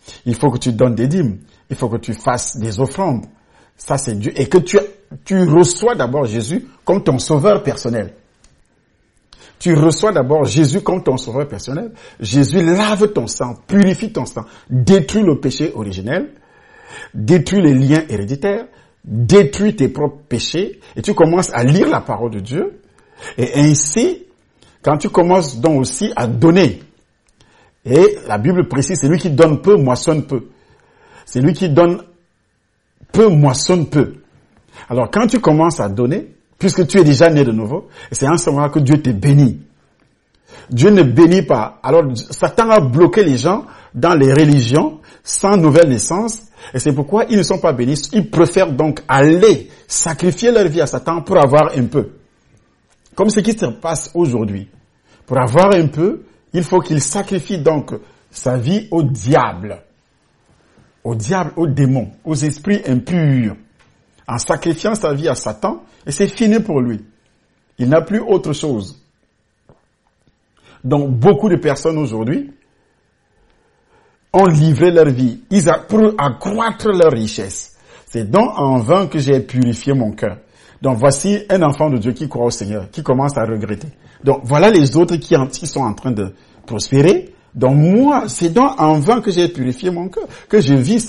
Il faut que tu donnes des dîmes. Il faut que tu fasses des offrandes. Ça, c'est Dieu. Et que tu reçois d'abord Jésus comme ton sauveur personnel. Tu reçois d'abord Jésus comme ton sauveur personnel. Jésus lave ton sang, purifie ton sang, détruit le péché originel, détruit les liens héréditaires, détruit tes propres péchés, et tu commences à lire la parole de Dieu. Et ainsi, quand tu commences donc aussi à donner, et la Bible précise, c'est lui qui donne peu, moissonne peu. C'est lui qui donne peu, moissonne peu. Alors quand tu commences à donner, puisque tu es déjà né de nouveau, c'est en ce moment que Dieu te bénit. Dieu ne bénit pas. Alors Satan a bloqué les gens dans les religions sans nouvelle naissance, et c'est pourquoi ils ne sont pas bénis. Ils préfèrent donc aller sacrifier leur vie à Satan pour avoir un peu. Comme ce qui se passe aujourd'hui. Pour avoir un peu, il faut qu'il sacrifie donc sa vie au diable, aux démons, aux esprits impurs, en sacrifiant sa vie à Satan, et c'est fini pour lui. Il n'a plus autre chose. Donc beaucoup de personnes aujourd'hui ont livré leur vie pour accroître leur richesse. C'est donc en vain que j'ai purifié mon cœur. Donc voici un enfant de Dieu qui croit au Seigneur, qui commence à regretter. Donc voilà les autres qui sont en train de prospérer. Donc moi, c'est donc en vain que j'ai purifié mon cœur, que je vis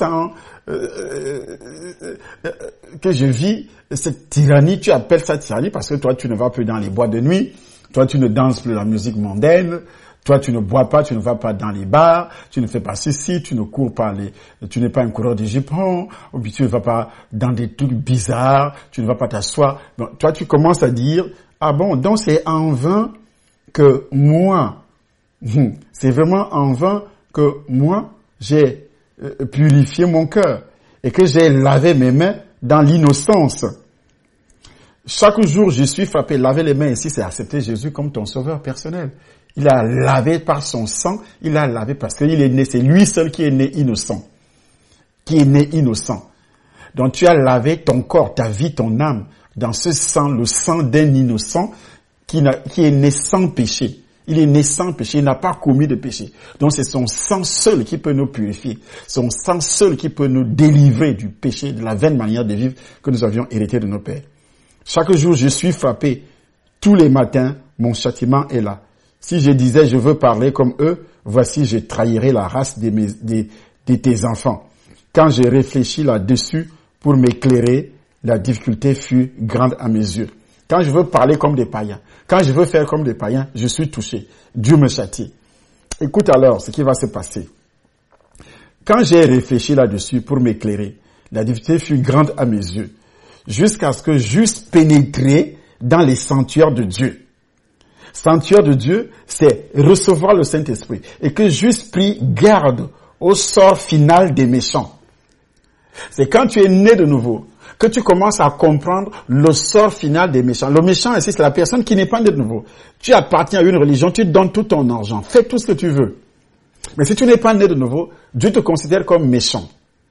que je vis cette tyrannie. Tu appelles ça tyrannie parce que toi tu ne vas plus dans les boîtes de nuit, toi tu ne danses plus la musique mondaine, toi tu ne bois pas, tu ne vas pas dans les bars, tu ne fais pas ceci, tu ne cours pas tu n'es pas un coureur de jupons, ou bien tu ne vas pas dans des trucs bizarres, tu ne vas pas t'asseoir. Donc toi tu commences à dire, ah bon, donc c'est en vain que moi, c'est vraiment en vain que moi, j'ai purifié mon cœur et que j'ai lavé mes mains dans l'innocence. Chaque jour, je suis frappé. Laver les mains ici, c'est accepter Jésus comme ton sauveur personnel. Il a lavé par son sang, il a lavé parce qu'il est né, c'est lui seul qui est né innocent. Qui est né innocent. Donc tu as lavé ton corps, ta vie, ton âme dans ce sang, le sang d'un innocent qui est né sans péché. Il est né sans péché, il n'a pas commis de péché. Donc c'est son sang seul qui peut nous purifier. Son sang seul qui peut nous délivrer du péché, de la vaine manière de vivre que nous avions hérité de nos pères. Chaque jour, je suis frappé. Tous les matins, mon châtiment est là. Si je disais, je veux parler comme eux, voici, je trahirais la race de tes enfants. Quand j'ai réfléchi là-dessus pour m'éclairer, la difficulté fut grande à mes yeux. Quand je veux parler comme des païens, quand je veux faire comme des païens, je suis touché. Dieu me châtie. Écoute alors ce qui va se passer. Quand j'ai réfléchi là-dessus pour m'éclairer, la difficulté fut grande à mes yeux, jusqu'à ce que j'eusse pénétré dans les sanctuaires de Dieu. Sanctuaire de Dieu, c'est recevoir le Saint-Esprit. Et que j'eusse pris garde au sort final des méchants. C'est quand tu es né de nouveau que tu commences à comprendre le sort final des méchants. Le méchant ici, c'est la personne qui n'est pas née de nouveau. Tu appartiens à une religion, tu donnes tout ton argent, fais tout ce que tu veux. Mais si tu n'es pas né de nouveau, Dieu te considère comme méchant.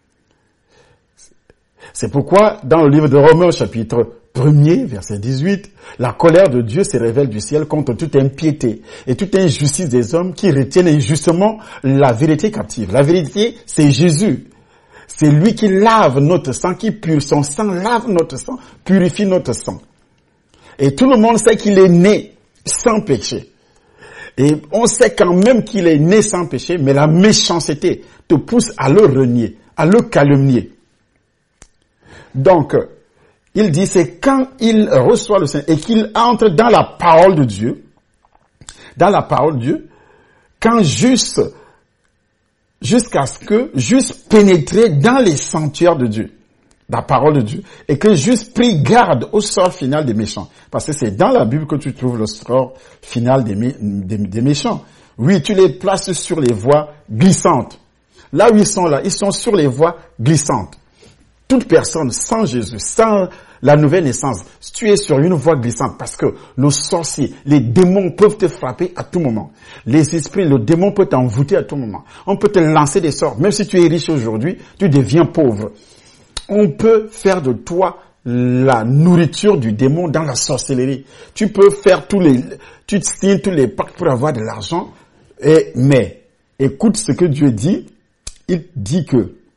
C'est pourquoi, dans le livre de Romains, chapitre 1er, verset 18, la colère de Dieu se révèle du ciel contre toute impiété et toute injustice des hommes qui retiennent injustement la vérité captive. La vérité, c'est Jésus. C'est lui qui lave notre sang, qui purifie son sang, lave notre sang, purifie notre sang. Et tout le monde sait qu'il est né sans péché. Et on sait quand même qu'il est né sans péché, mais la méchanceté te pousse à le renier, à le calomnier. Donc, il dit, c'est quand il reçoit le Saint et qu'il entre dans la parole de Dieu, quand jusqu'à ce que j'eusse pénétré dans les sanctuaires de Dieu, la parole de Dieu, et que j'eusse pris garde au sort final des méchants. Parce que c'est dans la Bible que tu trouves le sort final des méchants. Oui, tu les places sur les voies glissantes. Là où ils sont sur les voies glissantes. Toute personne sans Jésus, sans la nouvelle naissance, si tu es sur une voie glissante, parce que le sorcier, les démons peuvent te frapper à tout moment. Les esprits, le démon peut t'envoûter à tout moment. On peut te lancer des sorts. Même si tu es riche aujourd'hui, tu deviens pauvre. On peut faire de toi la nourriture du démon dans la sorcellerie. Tu peux faire tu signes tous les pactes pour avoir de l'argent. Mais écoute ce que Dieu dit il dit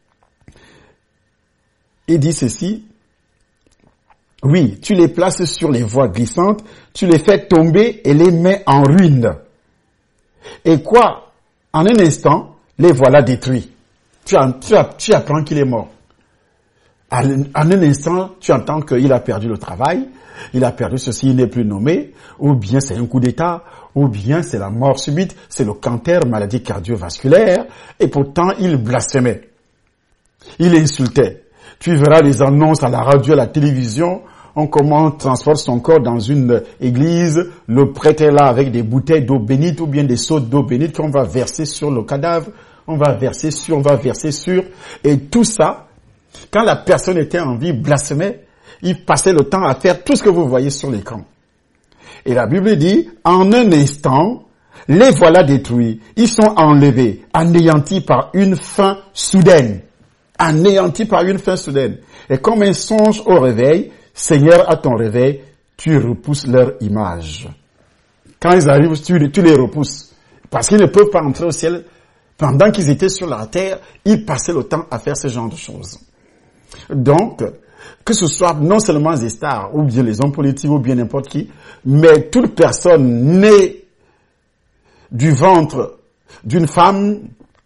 ceci, oui, tu les places sur les voies glissantes, tu les fais tomber et les mets en ruine. Et quoi? En un instant, les voilà détruits. Tu apprends qu'il est mort. En un instant, tu entends qu'il a perdu le travail, il a perdu ceci, il n'est plus nommé, ou bien c'est un coup d'état, ou bien c'est la mort subite, c'est le cancer, maladie cardiovasculaire, et pourtant il blasphémait. Il insultait. Tu verras les annonces à la radio, à la télévision, on transporte son corps dans une église, le prêtre est là avec des bouteilles d'eau bénite ou bien des seaux d'eau bénite qu'on va verser sur le cadavre, on va verser sur, et tout ça, quand la personne était en vie, blasphémait, il passait le temps à faire tout ce que vous voyez sur l'écran. Et la Bible dit, en un instant, les voilà détruits, ils sont enlevés, anéantis par une fin soudaine. Anéantis par une fin soudaine. Et comme un songe au réveil, Seigneur, à ton réveil, tu repousses leur image. Quand ils arrivent, tu les repousses. Parce qu'ils ne peuvent pas entrer au ciel. Pendant qu'ils étaient sur la terre, ils passaient le temps à faire ce genre de choses. Donc, que ce soit non seulement les stars, ou bien les hommes politiques, ou bien n'importe qui, mais toute personne née du ventre d'une femme,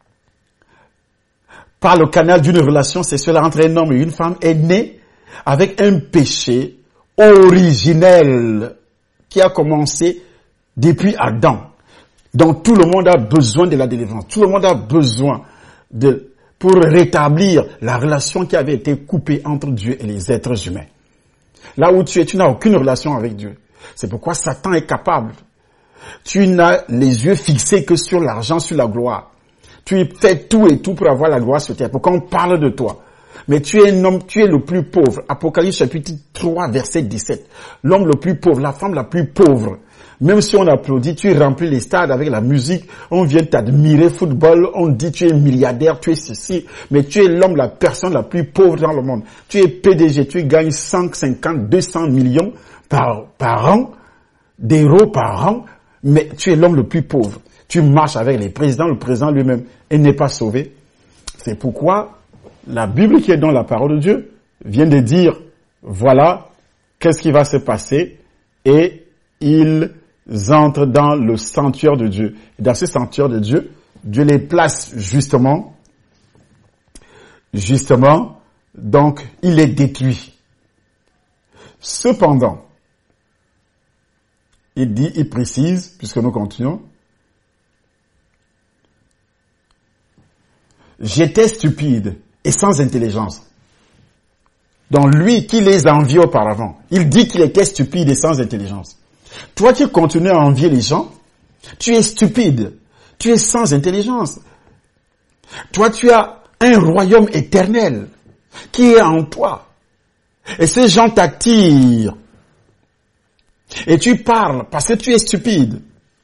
par le canal d'une relation sexuelle entre un homme et une femme, est née avec un péché originel qui a commencé depuis Adam. Donc tout le monde a besoin de la délivrance. Tout le monde a besoin pour rétablir la relation qui avait été coupée entre Dieu et les êtres humains. Là où tu es, tu n'as aucune relation avec Dieu. C'est pourquoi Satan est capable. Tu n'as les yeux fixés que sur l'argent, sur la gloire. Tu fais tout et tout pour avoir la gloire sur terre. Pourquoi on parle de toi? Mais tu es un homme, tu es le plus pauvre. Apocalypse chapitre 3, verset 17. L'homme le plus pauvre, la femme la plus pauvre. Même si on applaudit, tu remplis les stades avec la musique, on vient t'admirer, football, on dit tu es milliardaire, tu es ceci, mais tu es l'homme, la personne la plus pauvre dans le monde. Tu es PDG, tu gagnes 150, 200 millions par an, d'euros par an, mais tu es l'homme le plus pauvre. Tu marches avec les présidents, le président lui-même, et n'est pas sauvé. C'est pourquoi la Bible qui est dans la parole de Dieu vient de dire, voilà, qu'est-ce qui va se passer, et ils entrent dans le sanctuaire de Dieu. Et dans ce sanctuaire de Dieu, Dieu les place justement, donc il les détruit. Cependant, il précise, puisque nous continuons, j'étais stupide et sans intelligence. Donc lui qui les enviait auparavant, il dit qu'il était stupide et sans intelligence. Toi qui continues à envier les gens, tu es stupide, tu es sans intelligence. Toi tu as un royaume éternel qui est en toi. Et ces gens t'attirent. Et tu parles parce que tu es stupide.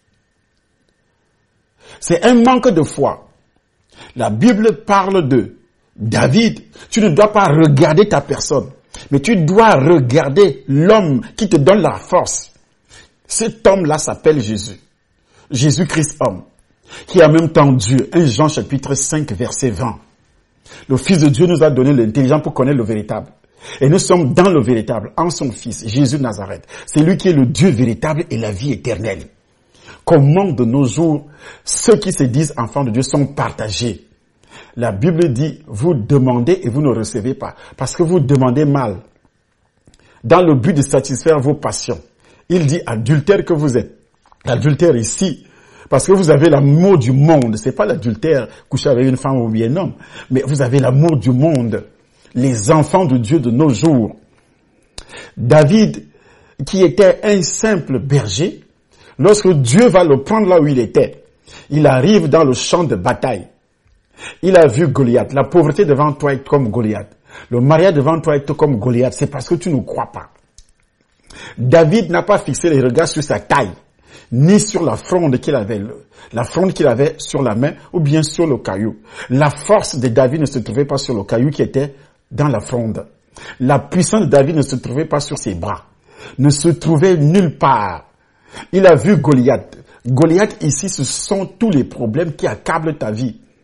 C'est un manque de foi. La Bible parle de David. Tu ne dois pas regarder ta personne, mais tu dois regarder l'homme qui te donne la force. Cet homme-là s'appelle Jésus. Jésus-Christ homme, qui est en même temps Dieu. 1 Jean chapitre 5 verset 20. Le Fils de Dieu nous a donné l'intelligence pour connaître le véritable. Et nous sommes dans le véritable, en son Fils, Jésus de Nazareth. C'est lui qui est le Dieu véritable et la vie éternelle. Comment de nos jours, ceux qui se disent enfants de Dieu sont partagés. La Bible dit, vous demandez et vous ne recevez pas, parce que vous demandez mal, dans le but de satisfaire vos passions. Il dit, adultère que vous êtes. L'adultère ici, parce que vous avez l'amour du monde. C'est pas l'adultère coucher avec une femme ou bien un homme, mais vous avez l'amour du monde. Les enfants de Dieu de nos jours. David, qui était un simple berger, lorsque Dieu va le prendre là où il était, il arrive dans le champ de bataille. Il a vu Goliath. La pauvreté devant toi est comme Goliath. Le mariage devant toi est comme Goliath. C'est parce que tu ne crois pas. David n'a pas fixé les regards sur sa taille, ni sur la fronde qu'il avait, sur la main, ou bien sur le caillou. La force de David ne se trouvait pas sur le caillou qui était dans la fronde. La puissance de David ne se trouvait pas sur ses bras, ne se trouvait nulle part. Il a vu Goliath. Goliath ici, ce sont tous les problèmes qui accablent ta vie.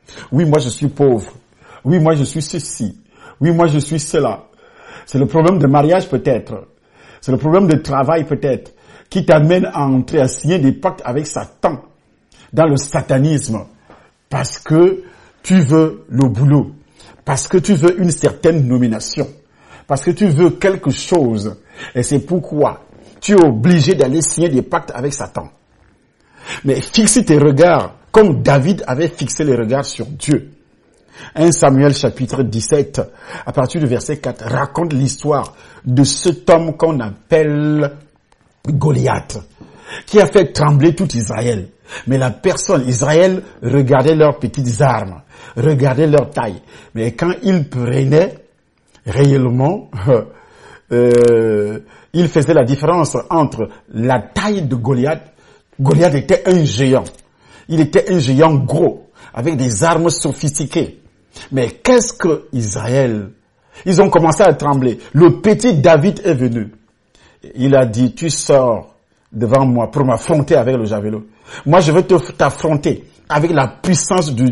Oui, moi je suis pauvre. Oui, moi je suis ceci. Oui, moi je suis cela. C'est le problème de mariage peut-être. C'est le problème de travail peut-être qui t'amène à entrer, à signer des pactes avec Satan dans le satanisme parce que tu veux le boulot, parce que tu veux une certaine nomination, parce que tu veux quelque chose et c'est pourquoi tu es obligé d'aller signer des pactes avec Satan. Mais fixe tes regards comme David avait fixé les regards sur Dieu. 1 Samuel chapitre 17, à partir du verset 4, raconte l'histoire de cet homme qu'on appelle Goliath, qui a fait trembler tout Israël. Mais la personne, Israël, regardait leurs petites armes, regardait leur taille. Mais quand ils prenaient réellement, il faisait la différence entre la taille de Goliath. Goliath était un géant. Il était un géant gros, avec des armes sophistiquées. Mais qu'est-ce que Israël? Ils ont commencé à trembler. Le petit David est venu. Il a dit, tu sors devant moi pour m'affronter avec le javelot. Moi, je veux t'affronter avec la puissance du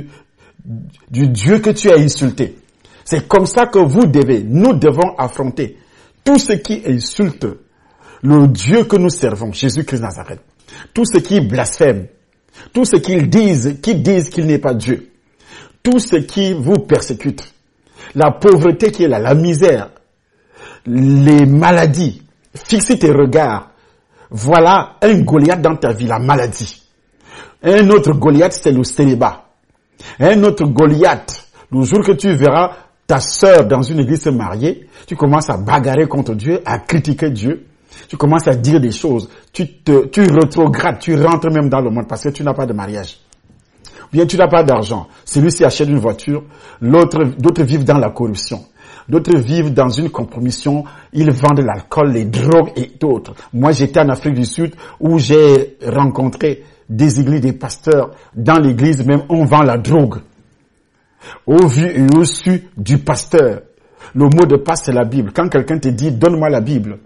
Dieu que tu as insulté. C'est comme ça que nous devons affronter tout ce qui insulte le Dieu que nous servons, Jésus-Christ Nazareth. Tout ce qui blasphème, tout ce qu'ils disent qu'il n'est pas Dieu. Tout ce qui vous persécute, la pauvreté qui est là, la misère, les maladies, fixez tes regards. Voilà un Goliath dans ta vie, la maladie. Un autre Goliath, c'est le célibat. Un autre Goliath, le jour que tu verras ta sœur dans une église se marier, tu commences à bagarrer contre Dieu, à critiquer Dieu. Tu commences à dire des choses. Tu rétrogrades, tu rentres même dans le monde parce que tu n'as pas de mariage. Bien, tu n'as pas d'argent. Celui-ci achète une voiture, d'autres vivent dans la corruption. D'autres vivent dans une compromission, ils vendent l'alcool, les drogues et d'autres. Moi, j'étais en Afrique du Sud où j'ai rencontré des églises, des pasteurs. Dans l'église même, on vend la drogue. Au vu et au su du pasteur. Le mot de passe, c'est la Bible. Quand quelqu'un te dit, donne-moi la Bible,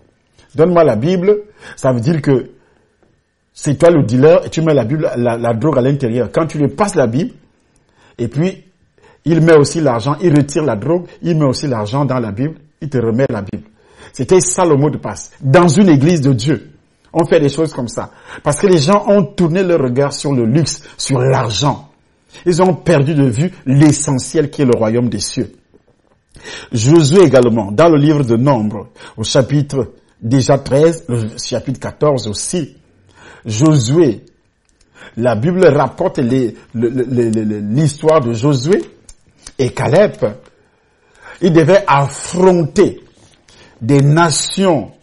ça veut dire que c'est toi le dealer et tu mets la Bible, la drogue à l'intérieur. Quand tu lui passes la Bible, et puis il met aussi l'argent, il retire la drogue, il met aussi l'argent dans la Bible, il te remet la Bible. C'était ça le mot de passe. Dans une église de Dieu, on fait des choses comme ça. Parce que les gens ont tourné leur regard sur le luxe, sur l'argent. Ils ont perdu de vue l'essentiel qui est le royaume des cieux. Josué également, dans le livre de Nombres, au chapitre déjà 13, le chapitre 14 aussi, Josué, la Bible rapporte l'histoire de Josué et Caleb. Ils devaient affronter des nations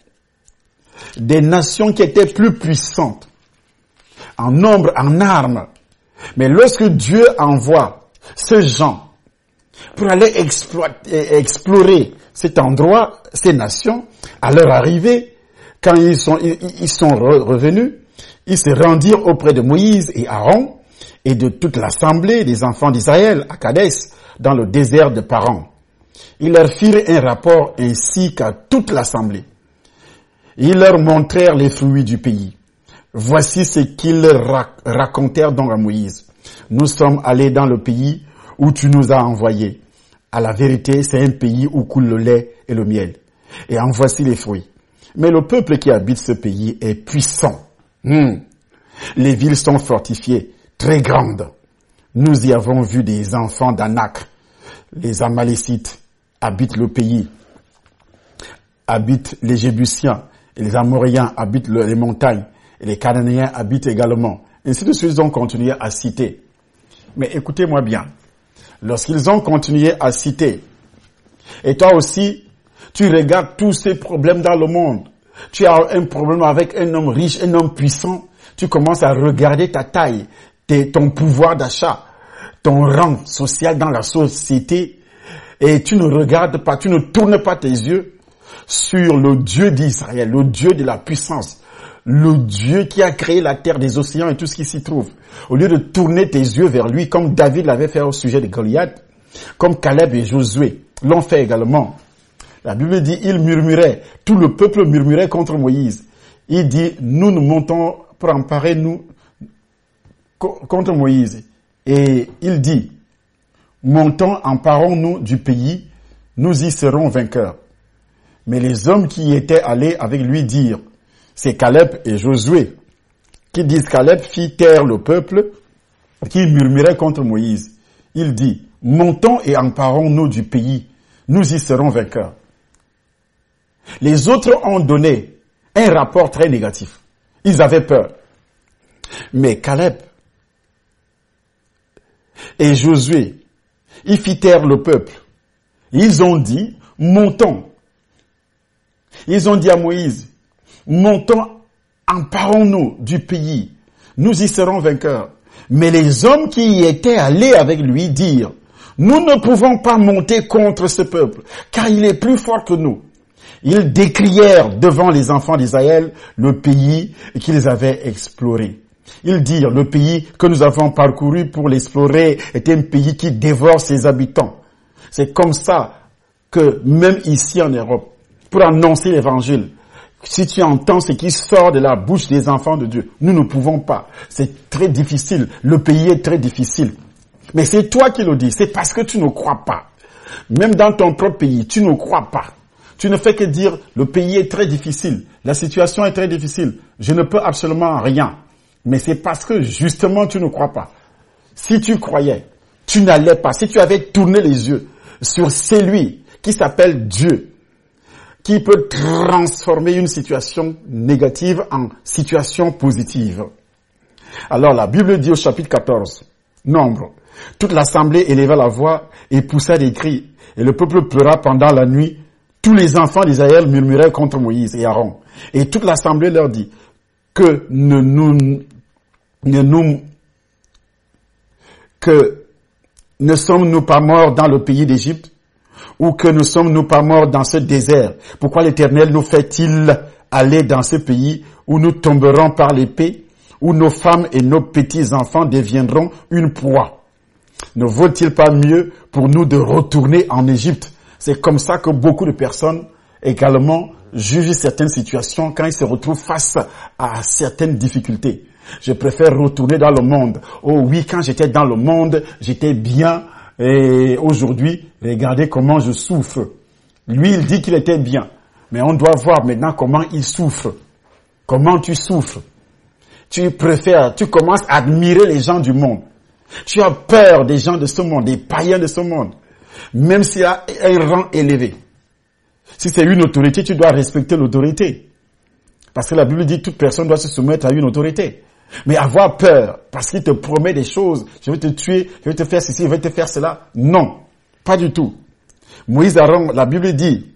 qui étaient plus puissantes en nombre, en armes. Mais lorsque Dieu envoie ces gens pour aller explorer cet endroit, ces nations, à leur arrivée, quand ils sont revenus, ils se rendirent auprès de Moïse et Aaron et de toute l'assemblée des enfants d'Israël à Kadès, dans le désert de Paran. Ils leur firent un rapport ainsi qu'à toute l'assemblée. Ils leur montrèrent les fruits du pays. Voici ce qu'ils racontèrent donc à Moïse. Nous sommes allés dans le pays où tu nous as envoyés. À la vérité, c'est un pays où coule le lait et le miel. Et en voici les fruits. Mais le peuple qui habite ce pays est puissant. Les villes sont fortifiées, très grandes. Nous y avons vu des enfants d'Anak. Les Amalécites habitent le pays, habitent les Jébusiens, et les Amoréens habitent les montagnes, et les Cananéens habitent également. Ainsi de suite, ils ont continué à citer. Mais écoutez-moi bien, lorsqu'ils ont continué à citer, et toi aussi, tu regardes tous ces problèmes dans le monde, tu as un problème avec un homme riche, un homme puissant, tu commences à regarder ta taille, ton pouvoir d'achat, ton rang social dans la société, et tu ne regardes pas, tu ne tournes pas tes yeux sur le Dieu d'Israël, le Dieu de la puissance, le Dieu qui a créé la terre, des océans et tout ce qui s'y trouve. Au lieu de tourner tes yeux vers lui, comme David l'avait fait au sujet de Goliath, comme Caleb et Josué l'ont fait également. La Bible dit, il murmurait, tout le peuple murmurait contre Moïse. Il dit, nous montons pour emparer nous contre Moïse. Et il dit, montons, emparons-nous du pays, nous y serons vainqueurs. Mais les hommes qui y étaient allés avec lui dirent, c'est Caleb et Josué, qui disent Caleb fit taire le peuple qui murmurait contre Moïse. Il dit, montons et emparons-nous du pays, nous y serons vainqueurs. Les autres ont donné un rapport très négatif. Ils avaient peur. Mais Caleb et Josué, ils fit taire le peuple. Ils ont dit, montons. Ils ont dit à Moïse, montons, emparons-nous du pays. Nous y serons vainqueurs. Mais les hommes qui y étaient allés avec lui dirent, nous ne pouvons pas monter contre ce peuple, car il est plus fort que nous. Ils décrièrent devant les enfants d'Israël le pays qu'ils avaient exploré. Ils dirent, le pays que nous avons parcouru pour l'explorer est un pays qui dévore ses habitants. C'est comme ça que même ici en Europe, pour annoncer l'évangile, si tu entends ce qui sort de la bouche des enfants de Dieu, nous ne pouvons pas. C'est très difficile. Le pays est très difficile. Mais c'est toi qui le dis. C'est parce que tu ne crois pas. Même dans ton propre pays, tu ne crois pas. Tu ne fais que dire, le pays est très difficile. La situation est très difficile. Je ne peux absolument rien. Mais c'est parce que justement tu ne crois pas. Si tu croyais, tu n'allais pas. Si tu avais tourné les yeux sur celui qui s'appelle Dieu, qui peut transformer une situation négative en situation positive. Alors la Bible dit au chapitre 14, Nombre, toute l'assemblée éleva la voix et poussa des cris, et le peuple pleura pendant la nuit. Tous les enfants d'Israël murmuraient contre Moïse et Aaron. Et toute l'assemblée leur dit, que ne sommes-nous pas morts dans le pays d'Égypte, ou que ne sommes-nous pas morts dans ce désert? Pourquoi l'Éternel nous fait-il aller dans ce pays où nous tomberons par l'épée, où nos femmes et nos petits-enfants deviendront une proie? Ne vaut-il pas mieux pour nous de retourner en Égypte? C'est comme ça que beaucoup de personnes également jugent certaines situations quand ils se retrouvent face à certaines difficultés. Je préfère retourner dans le monde. Oh oui, quand j'étais dans le monde, j'étais bien. Et aujourd'hui, regardez comment je souffre. Lui, il dit qu'il était bien. Mais on doit voir maintenant comment il souffre. Comment tu souffres. Tu commences à admirer les gens du monde. Tu as peur des gens de ce monde, des païens de ce monde. Même s'il a un rang élevé. Si c'est une autorité, tu dois respecter l'autorité. Parce que la Bible dit que toute personne doit se soumettre à une autorité. Mais avoir peur, parce qu'il te promet des choses, je vais te tuer, je vais te faire ceci, je vais te faire cela. Non, pas du tout. Moïse Aaron, la Bible dit,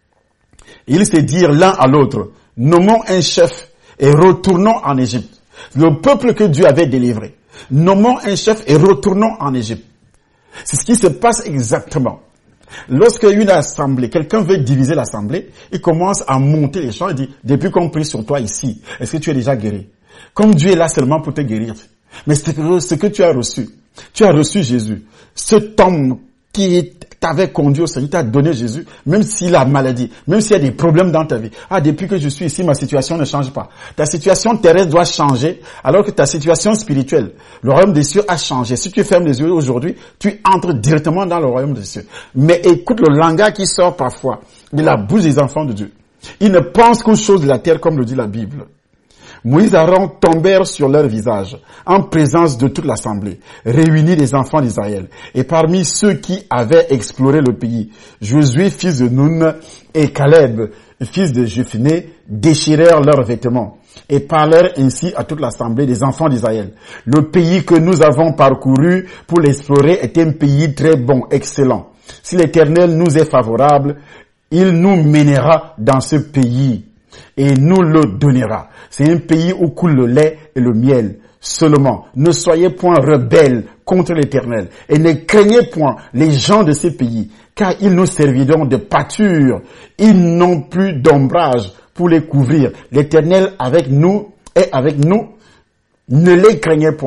ils se dirent l'un à l'autre, nommons un chef et retournons en Égypte. Le peuple que Dieu avait délivré. Nommons un chef et retournons en Égypte. C'est ce qui se passe exactement. Lorsque une assemblée, quelqu'un veut diviser l'assemblée, il commence à monter les champs et dit, depuis qu'on prie sur toi ici, est-ce que tu es déjà guéri? Comme Dieu est là seulement pour te guérir. Mais ce que tu as reçu Jésus. Cet homme qui t'avait conduit au Seigneur, t'a donné Jésus, même s'il a maladie, même s'il y a des problèmes dans ta vie. Ah, depuis que je suis ici, ma situation ne change pas. Ta situation terrestre doit changer, alors que ta situation spirituelle, le royaume des cieux a changé. Si tu fermes les yeux aujourd'hui, tu entres directement dans le royaume des cieux. Mais écoute le langage qui sort parfois de la bouche des enfants de Dieu. Ils ne pensent qu'aux choses de la terre, comme le dit la Bible. Moïse et Aaron tombèrent sur leur visage, en présence de toute l'assemblée, réunis des enfants d'Israël. Et parmi ceux qui avaient exploré le pays, Josué, fils de Nun, et Caleb, fils de Jephunnée, déchirèrent leurs vêtements, et parlèrent ainsi à toute l'assemblée des enfants d'Israël. Le pays que nous avons parcouru pour l'explorer est un pays très bon, excellent. Si l'Éternel nous est favorable, il nous mènera dans ce pays et nous le donnera. C'est un pays où coule le lait et le miel. Seulement, ne soyez point rebelles contre l'Éternel et ne craignez point les gens de ces pays, car ils nous serviront de pâture. Ils n'ont plus d'ombrage pour les couvrir. L'Éternel avec nous est avec nous. Ne les craignez point.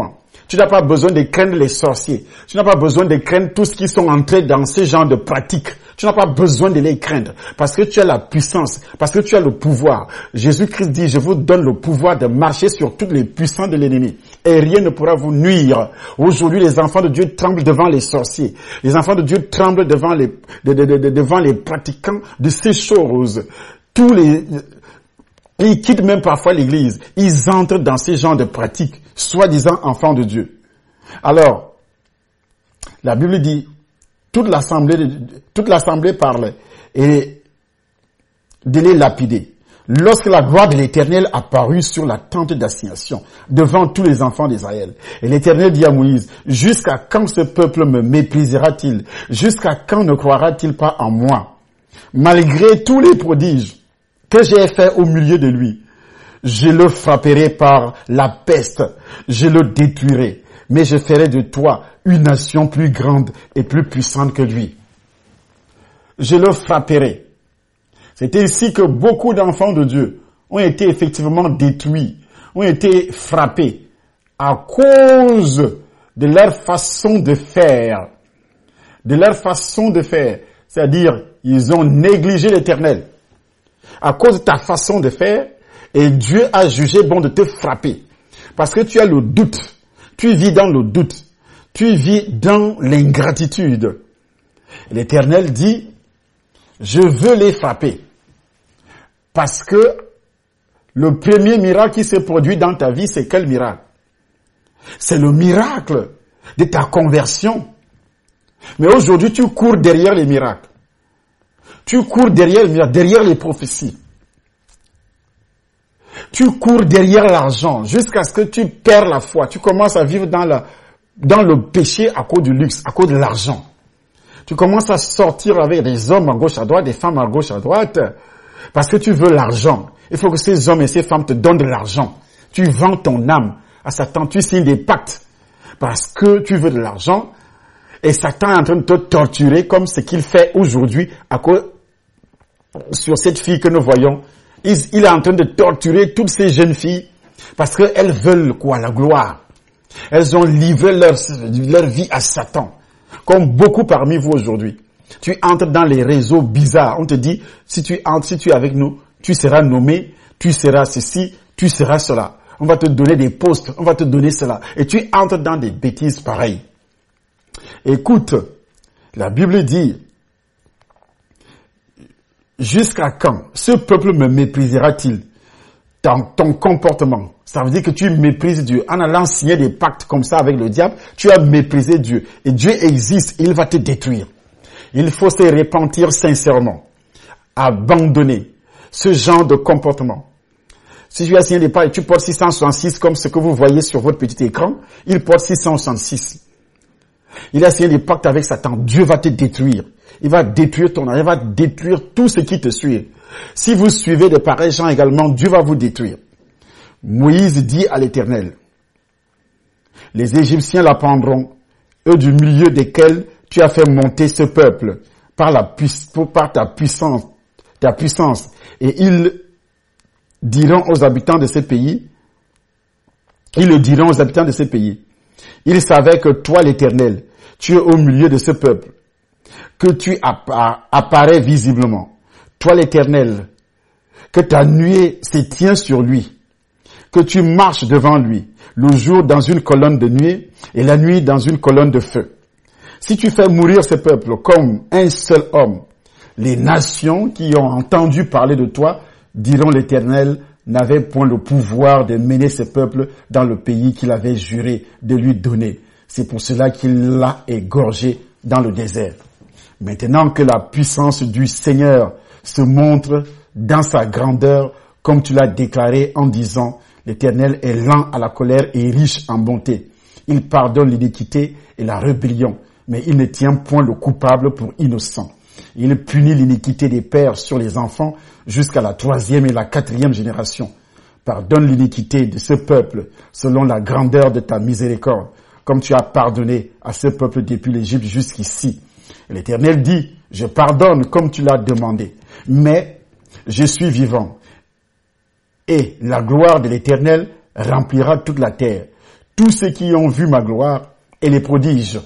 Tu n'as pas besoin de craindre les sorciers. Tu n'as pas besoin de craindre tous ceux qui sont entrés dans ce genre de pratiques. Tu n'as pas besoin de les craindre parce que tu as la puissance, parce que tu as le pouvoir. Jésus-Christ dit, je vous donne le pouvoir de marcher sur toutes les puissances de l'ennemi et rien ne pourra vous nuire. Aujourd'hui, les enfants de Dieu tremblent devant les sorciers. Les enfants de Dieu tremblent devant les pratiquants de ces choses. Ils quittent même parfois l'église. Ils entrent dans ces genres de pratiques, soi-disant enfants de Dieu. Alors, la Bible dit, toute l'assemblée parle et de les lapider. Lorsque la gloire de l'Éternel apparut sur la tente d'assignation devant tous les enfants d'Israël. Et l'Éternel dit à Moïse, jusqu'à quand ce peuple me méprisera-t-il? Jusqu'à quand ne croira-t-il pas en moi? Malgré tous les prodiges que j'ai faits au milieu de lui, je le frapperai par la peste, je le détruirai. Mais je ferai de toi une nation plus grande et plus puissante que lui. Je le frapperai. C'est ainsi que beaucoup d'enfants de Dieu ont été effectivement détruits, ont été frappés à cause de leur façon de faire. De leur façon de faire. C'est-à-dire, ils ont négligé l'Éternel. À cause de ta façon de faire, et Dieu a jugé bon de te frapper. Parce que tu as le doute. Tu vis dans le doute. Tu vis dans l'ingratitude. L'Éternel dit, je veux les frapper. Parce que le premier miracle qui s'est produit dans ta vie, c'est quel miracle? C'est le miracle de ta conversion. Mais aujourd'hui, tu cours derrière les miracles. Tu cours derrière les miracles, derrière les prophéties. Tu cours derrière l'argent jusqu'à ce que tu perds la foi. Tu commences à vivre dans le péché à cause du luxe, à cause de l'argent. Tu commences à sortir avec des hommes à gauche à droite, des femmes à gauche à droite, parce que tu veux l'argent. Il faut que ces hommes et ces femmes te donnent de l'argent. Tu vends ton âme à Satan, tu signes des pactes parce que tu veux de l'argent et Satan est en train de te torturer comme ce qu'il fait aujourd'hui à cause sur cette fille que nous voyons. Il est en train de torturer toutes ces jeunes filles parce qu'elles veulent quoi? La gloire. Elles ont livré leur vie à Satan. Comme beaucoup parmi vous aujourd'hui. Tu entres dans les réseaux bizarres. On te dit, si tu entres, si tu es avec nous, tu seras nommé, tu seras ceci, tu seras cela. On va te donner des postes, on va te donner cela. Et tu entres dans des bêtises pareilles. Écoute, la Bible dit, jusqu'à quand ce peuple me méprisera-t-il dans ton comportement? Ça veut dire que tu méprises Dieu. En allant signer des pactes comme ça avec le diable, tu as méprisé Dieu. Et Dieu existe, il va te détruire. Il faut se repentir sincèrement. Abandonner ce genre de comportement. Si tu as signé des pactes et tu portes 666 comme ce que vous voyez sur votre petit écran, il porte 666. Il a signé des pactes avec Satan. Dieu va te détruire. Il va détruire ton âme. Il va détruire tout ce qui te suit. Si vous suivez de pareils gens également, Dieu va vous détruire. Moïse dit à l'Éternel, les Égyptiens la prendront, eux du milieu desquels tu as fait monter ce peuple par ta puissance, et ils diront aux habitants de ce pays, ils savaient que toi, l'Éternel, tu es au milieu de ce peuple, que tu apparais visiblement. Toi, l'Éternel, que ta nuée se tient sur lui, que tu marches devant lui, le jour dans une colonne de nuée et la nuit dans une colonne de feu. Si tu fais mourir ce peuple comme un seul homme, les nations qui ont entendu parler de toi diront l'Éternel n'avait point le pouvoir de mener ce peuple dans le pays qu'il avait juré de lui donner. C'est pour cela qu'il l'a égorgé dans le désert. Maintenant que la puissance du Seigneur se montre dans sa grandeur, comme tu l'as déclaré en disant, l'Éternel est lent à la colère et riche en bonté. Il pardonne l'iniquité et la rébellion, mais il ne tient point le coupable pour innocent. Il punit l'iniquité des pères sur les enfants jusqu'à la 3e et la 4e génération. Pardonne l'iniquité de ce peuple selon la grandeur de ta miséricorde, comme tu as pardonné à ce peuple depuis l'Égypte jusqu'ici. L'Éternel dit, je pardonne comme tu l'as demandé, mais je suis vivant. Et la gloire de l'Éternel remplira toute la terre. tous ceux qui ont vu ma gloire et les prodiges.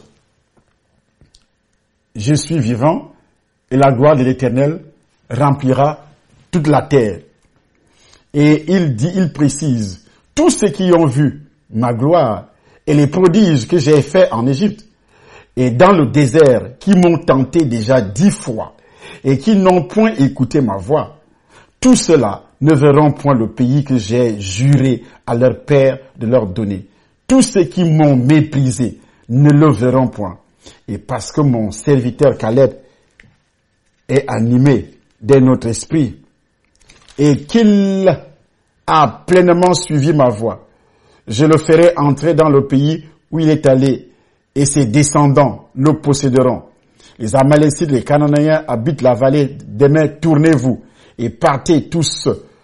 Je suis vivant et la gloire de l'Éternel remplira toute la terre. Et il précise, tous ceux qui ont vu ma gloire et les prodiges que j'ai faits en Égypte et dans le désert, qui m'ont tenté déjà 10 fois et qui n'ont point écouté ma voix, tous ceux-là ne verront point le pays que j'ai juré à leur père de leur donner. Tous ceux qui m'ont méprisé ne le verront point. Et parce que mon serviteur Caleb est animé d'un autre esprit et qu'il a pleinement suivi ma voie, je le ferai entrer dans le pays où il est allé et ses descendants le posséderont. Les Amalécites, les Cananéens habitent la vallée des mers. Tournez-vous et partez tous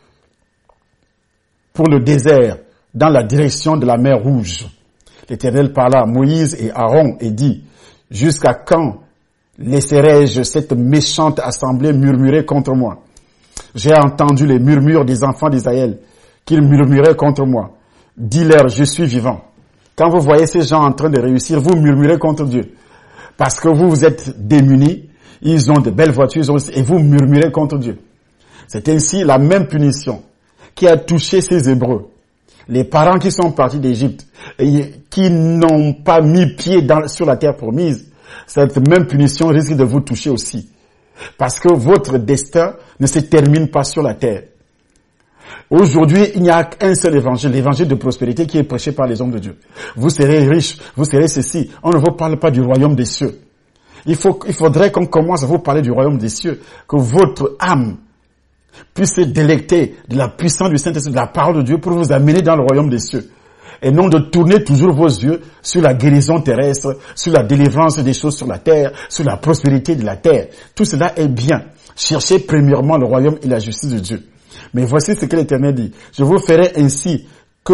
pour le désert dans la direction de la mer Rouge. L'Éternel parla à Moïse et Aaron et dit, jusqu'à quand laisserai-je cette méchante assemblée murmurer contre moi? J'ai entendu les murmures des enfants d'Israël, qu'ils murmuraient contre moi. Dis-leur, je suis vivant. Quand vous voyez ces gens en train de réussir, vous murmurez contre Dieu. Parce que vous êtes démunis, ils ont de belles voitures, et vous murmurez contre Dieu. C'est ainsi la même punition qui a touché ces Hébreux. Les parents qui sont partis d'Égypte et qui n'ont pas mis pied sur la terre promise, cette même punition risque de vous toucher aussi. Parce que votre destin ne se termine pas sur la terre. Aujourd'hui, il n'y a qu'un seul évangile, l'évangile de prospérité qui est prêché par les hommes de Dieu. Vous serez riches, vous serez ceci. On ne vous parle pas du royaume des cieux. Il faudrait qu'on commence à vous parler du royaume des cieux, que votre âme puisse se délecter de la puissance du Saint-Esprit, de la parole de Dieu pour vous amener dans le royaume des cieux. Et non de tourner toujours vos yeux sur la guérison terrestre, sur la délivrance des choses sur la terre, sur la prospérité de la terre. Tout cela est bien. Cherchez premièrement le royaume et la justice de Dieu. Mais voici ce que l'Éternel dit. Je vous ferai ainsi que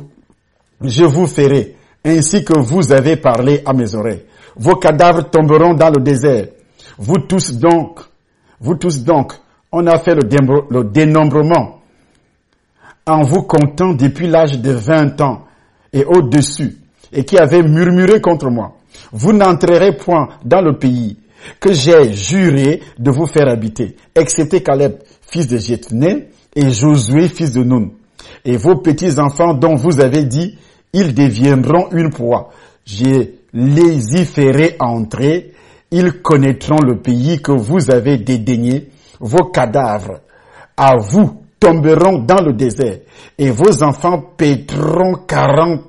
vous avez parlé à mes oreilles. Vos cadavres tomberont dans le désert. Vous tous donc, on a fait le dénombrement en vous comptant depuis l'âge de 20 ans et au-dessus, et qui avez murmuré contre moi. Vous n'entrerez point dans le pays que j'ai juré de vous faire habiter, excepté Caleb, fils de Jephné, et Josué, fils de Nun. Et vos petits-enfants dont vous avez dit, ils deviendront une proie. Je les y ferai entrer, ils connaîtront le pays que vous avez dédaigné. Vos cadavres, à vous, tomberont dans le désert, et vos enfants paîtront 40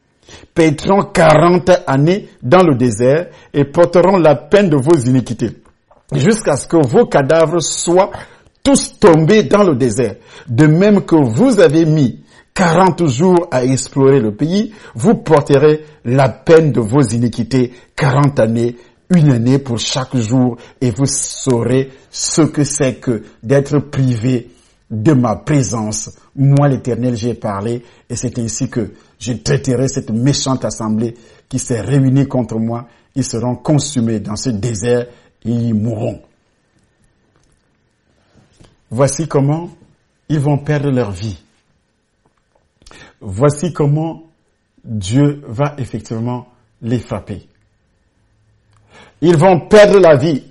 années dans le désert, et porteront la peine de vos iniquités, jusqu'à ce que vos cadavres soient tous tombés dans le désert. De même que vous avez mis 40 jours à explorer le pays, vous porterez la peine de vos iniquités 40 années, une année pour chaque jour, et vous saurez ce que c'est que d'être privé de ma présence. Moi, l'Éternel, j'ai parlé, et c'est ainsi que je traiterai cette méchante assemblée qui s'est réunie contre moi. Ils seront consumés dans ce désert et ils mourront. Voici comment ils vont perdre leur vie. Voici comment Dieu va effectivement les frapper. Ils vont perdre la vie.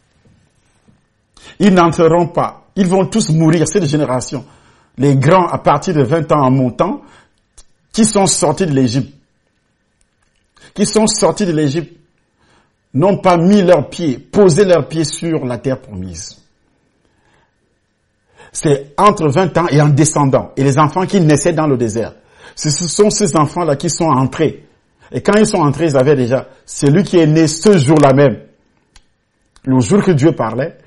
Ils n'entreront pas. Ils vont tous mourir, cette génération. Les grands, à partir de 20 ans en montant, qui sont sortis de l'Égypte, n'ont pas mis leurs pieds, posé leurs pieds sur la terre promise. C'est entre 20 ans et en descendant. Et les enfants qui naissaient dans le désert. Ce sont ces enfants-là qui sont entrés. Et quand ils sont entrés, ils avaient déjà celui qui est né ce jour-là même. Le jour que Dieu parlait,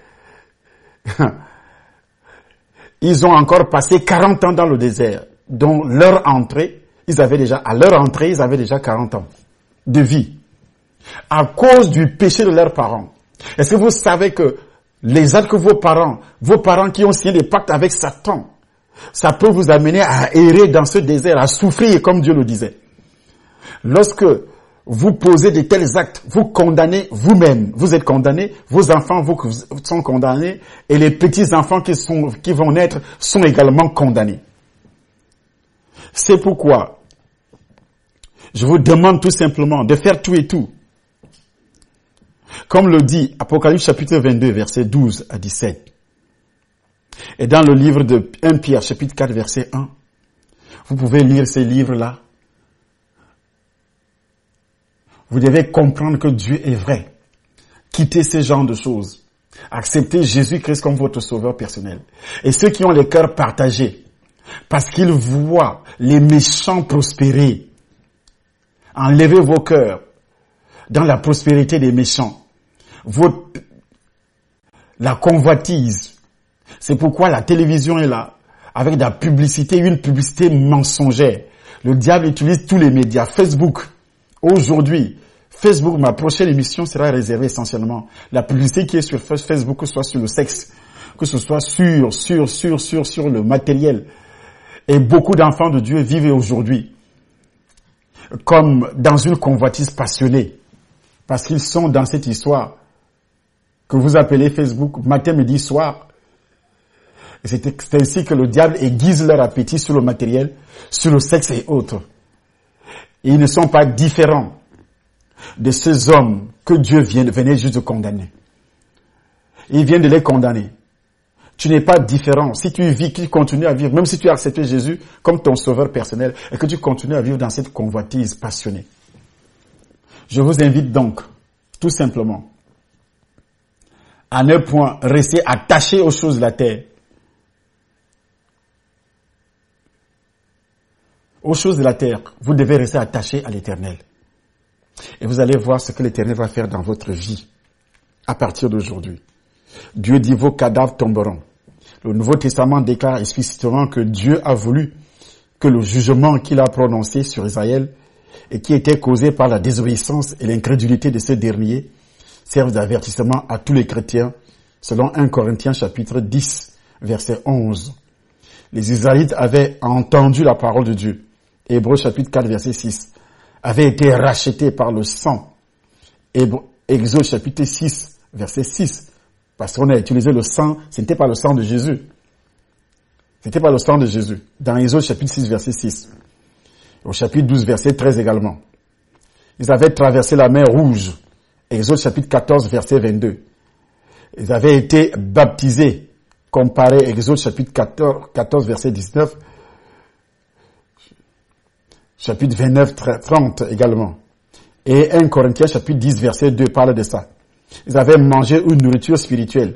ils ont encore passé 40 ans dans le désert. Donc leur entrée, à leur entrée, ils avaient déjà 40 ans de vie. À cause du péché de leurs parents. Est-ce que vous savez que les actes que vos parents qui ont signé des pactes avec Satan, ça peut vous amener à errer dans ce désert, à souffrir comme Dieu le disait. Lorsque vous posez de tels actes, vous condamnez vous-même, vous êtes condamné, vos enfants vous sont condamnés, et les petits-enfants qui vont naître sont également condamnés. C'est pourquoi Je vous demande tout simplement de faire tout et tout. Comme le dit Apocalypse chapitre 22, verset 12 à 17. Et dans le livre de 1 Pierre, chapitre 4, verset 1, vous pouvez lire ces livres-là. Vous devez comprendre que Dieu est vrai. Quittez ce genre de choses. Acceptez Jésus-Christ comme votre sauveur personnel. Et ceux qui ont les cœurs partagés, parce qu'ils voient les méchants prospérer, enlevez vos cœurs dans la prospérité des méchants. La convoitise. C'est pourquoi la télévision est là, avec de la publicité, une publicité mensongère. Le diable utilise tous les médias. Facebook, aujourd'hui, Facebook, ma prochaine émission sera réservée essentiellement. La publicité qui est sur Facebook, que ce soit sur le sexe, que ce soit sur le matériel. Et beaucoup d'enfants de Dieu vivent aujourd'hui comme dans une convoitise passionnée. Parce qu'ils sont dans cette histoire que vous appelez Facebook, matin, midi, soir. Et c'est ainsi que le diable aiguise leur appétit sur le matériel, sur le sexe et autres. Et ils ne sont pas différents de ces hommes que Dieu venait juste de condamner. Il vient de les condamner. Tu n'es pas différent. Si tu vis, tu continues à vivre, même si tu as accepté Jésus comme ton sauveur personnel, et que tu continues à vivre dans cette convoitise passionnée. Je vous invite donc, tout simplement, à ne point rester attaché aux choses de la terre. Aux choses de la terre, vous devez rester attaché à l'Éternel. Et vous allez voir ce que l'Éternel va faire dans votre vie à partir d'aujourd'hui. Dieu dit, vos cadavres tomberont. Le Nouveau Testament déclare explicitement que Dieu a voulu que le jugement qu'il a prononcé sur Israël et qui était causé par la désobéissance et l'incrédulité de ces derniers serve d'avertissement à tous les chrétiens, selon 1 Corinthiens chapitre 10, verset 11. Les Israélites avaient entendu la parole de Dieu. Hébreux chapitre 4, verset 6. Avaient été rachetés par le sang. Exode chapitre 6, verset 6. Parce qu'on a utilisé le sang, ce n'était pas le sang de Jésus. C'était pas le sang de Jésus. Dans Exode chapitre 6, verset 6. Au chapitre 12, verset 13 également. Ils avaient traversé la mer Rouge. Exode chapitre 14, verset 22. Ils avaient été baptisés. Comparé Exode chapitre 14, verset 19. Chapitre 29, 30 également. Et 1 Corinthiens chapitre 10, verset 2 parle de ça. Ils avaient mangé une nourriture spirituelle.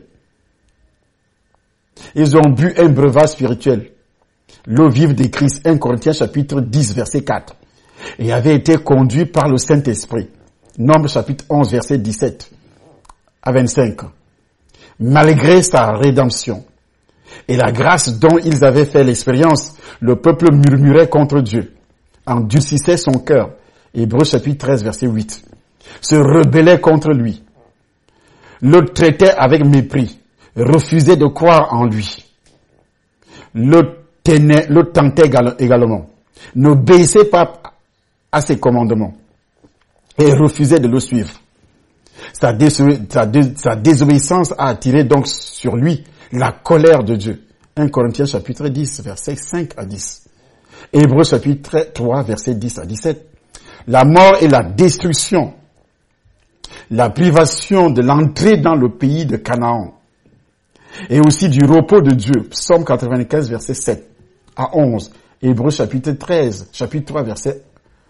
Ils ont bu un breuvage spirituel. L'eau vive de Christ, 1 Corinthiens chapitre 10, verset 4. Et avaient été conduits par le Saint-Esprit. Nombre chapitre 11, verset 17 à 25. Malgré sa rédemption et la grâce dont ils avaient fait l'expérience, le peuple murmurait contre Dieu, endurcissait son cœur. Hébreux chapitre 13, verset 8. Se rebellait contre lui. Le traitait avec mépris. Refusait de croire en lui. Le tentait également. N'obéissait pas à ses commandements. Et refusait de le suivre. Sa désobéissance a attiré donc sur lui la colère de Dieu. 1 Corinthiens chapitre 10, versets 5 à 10. Hébreux chapitre 3, versets 10 à 17. La mort et la destruction, la privation de l'entrée dans le pays de Canaan, et aussi du repos de Dieu. Psaume 95, verset 7 à 11. Hébreux chapitre 13, chapitre 3, verset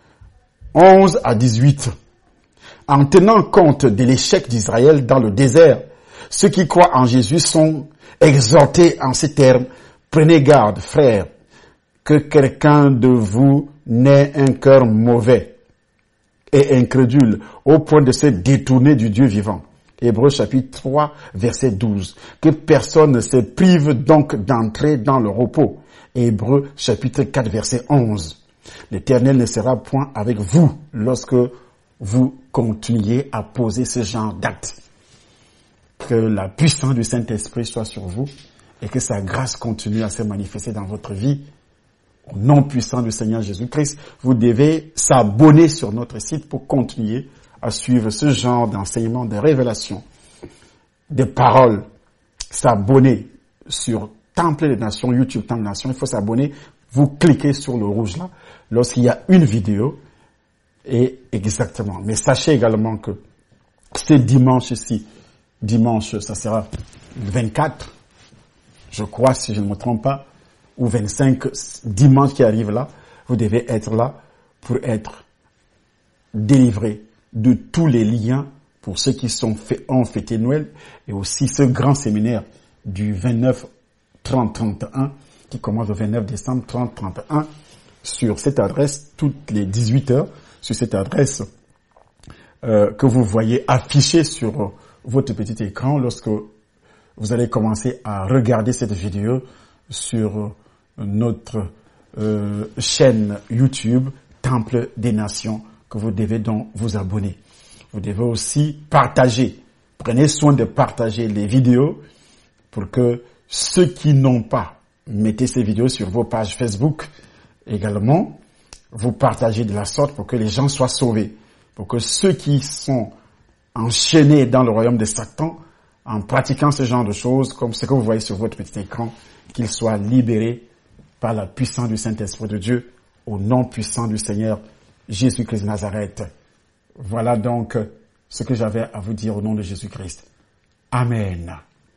11 à 18. En tenant compte de l'échec d'Israël dans le désert, ceux qui croient en Jésus sont exhortés en ces termes. Prenez garde, frères, que quelqu'un de vous n'ait un cœur mauvais et incrédule au point de se détourner du Dieu vivant. Hébreux chapitre 3, verset 12. Que personne ne se prive donc d'entrer dans le repos. Hébreux chapitre 4, verset 11. L'Éternel ne sera point avec vous lorsque vous continuez à poser ce genre d'actes. Que la puissance du Saint-Esprit soit sur vous et que sa grâce continue à se manifester dans votre vie. Au nom puissant du Seigneur Jésus-Christ, vous devez s'abonner sur notre site pour continuer à suivre ce genre d'enseignement, de révélation, de paroles. S'abonner sur Temple des Nations, YouTube Temple des Nations. Il faut s'abonner. Vous cliquez sur le rouge là. Lorsqu'il y a une vidéo, Et exactement. Mais sachez également que ce dimanche-ci, dimanche, ça sera le 24, je crois, si je ne me trompe pas, ou 25, dimanche qui arrive là, vous devez être là pour être délivré de tous les liens pour ceux qui ont fêté Noël, et aussi ce grand séminaire du 29, 30, 31, qui commence le 29 décembre, 30, 31, sur cette adresse, toutes les 18 heures, sur cette adresse que vous voyez affichée sur votre petit écran lorsque vous allez commencer à regarder cette vidéo sur notre chaîne YouTube Temple des Nations, que vous devez donc vous abonner. Vous devez aussi partager. Prenez soin de partager les vidéos pour que ceux qui n'ont pas, mettez ces vidéos sur vos pages Facebook également. Vous partagez de la sorte pour que les gens soient sauvés. Pour que ceux qui sont enchaînés dans le royaume de Satan, en pratiquant ce genre de choses, comme ce que vous voyez sur votre petit écran, qu'ils soient libérés par la puissance du Saint-Esprit de Dieu, au nom puissant du Seigneur Jésus-Christ de Nazareth. Voilà donc ce que j'avais à vous dire au nom de Jésus-Christ. Amen.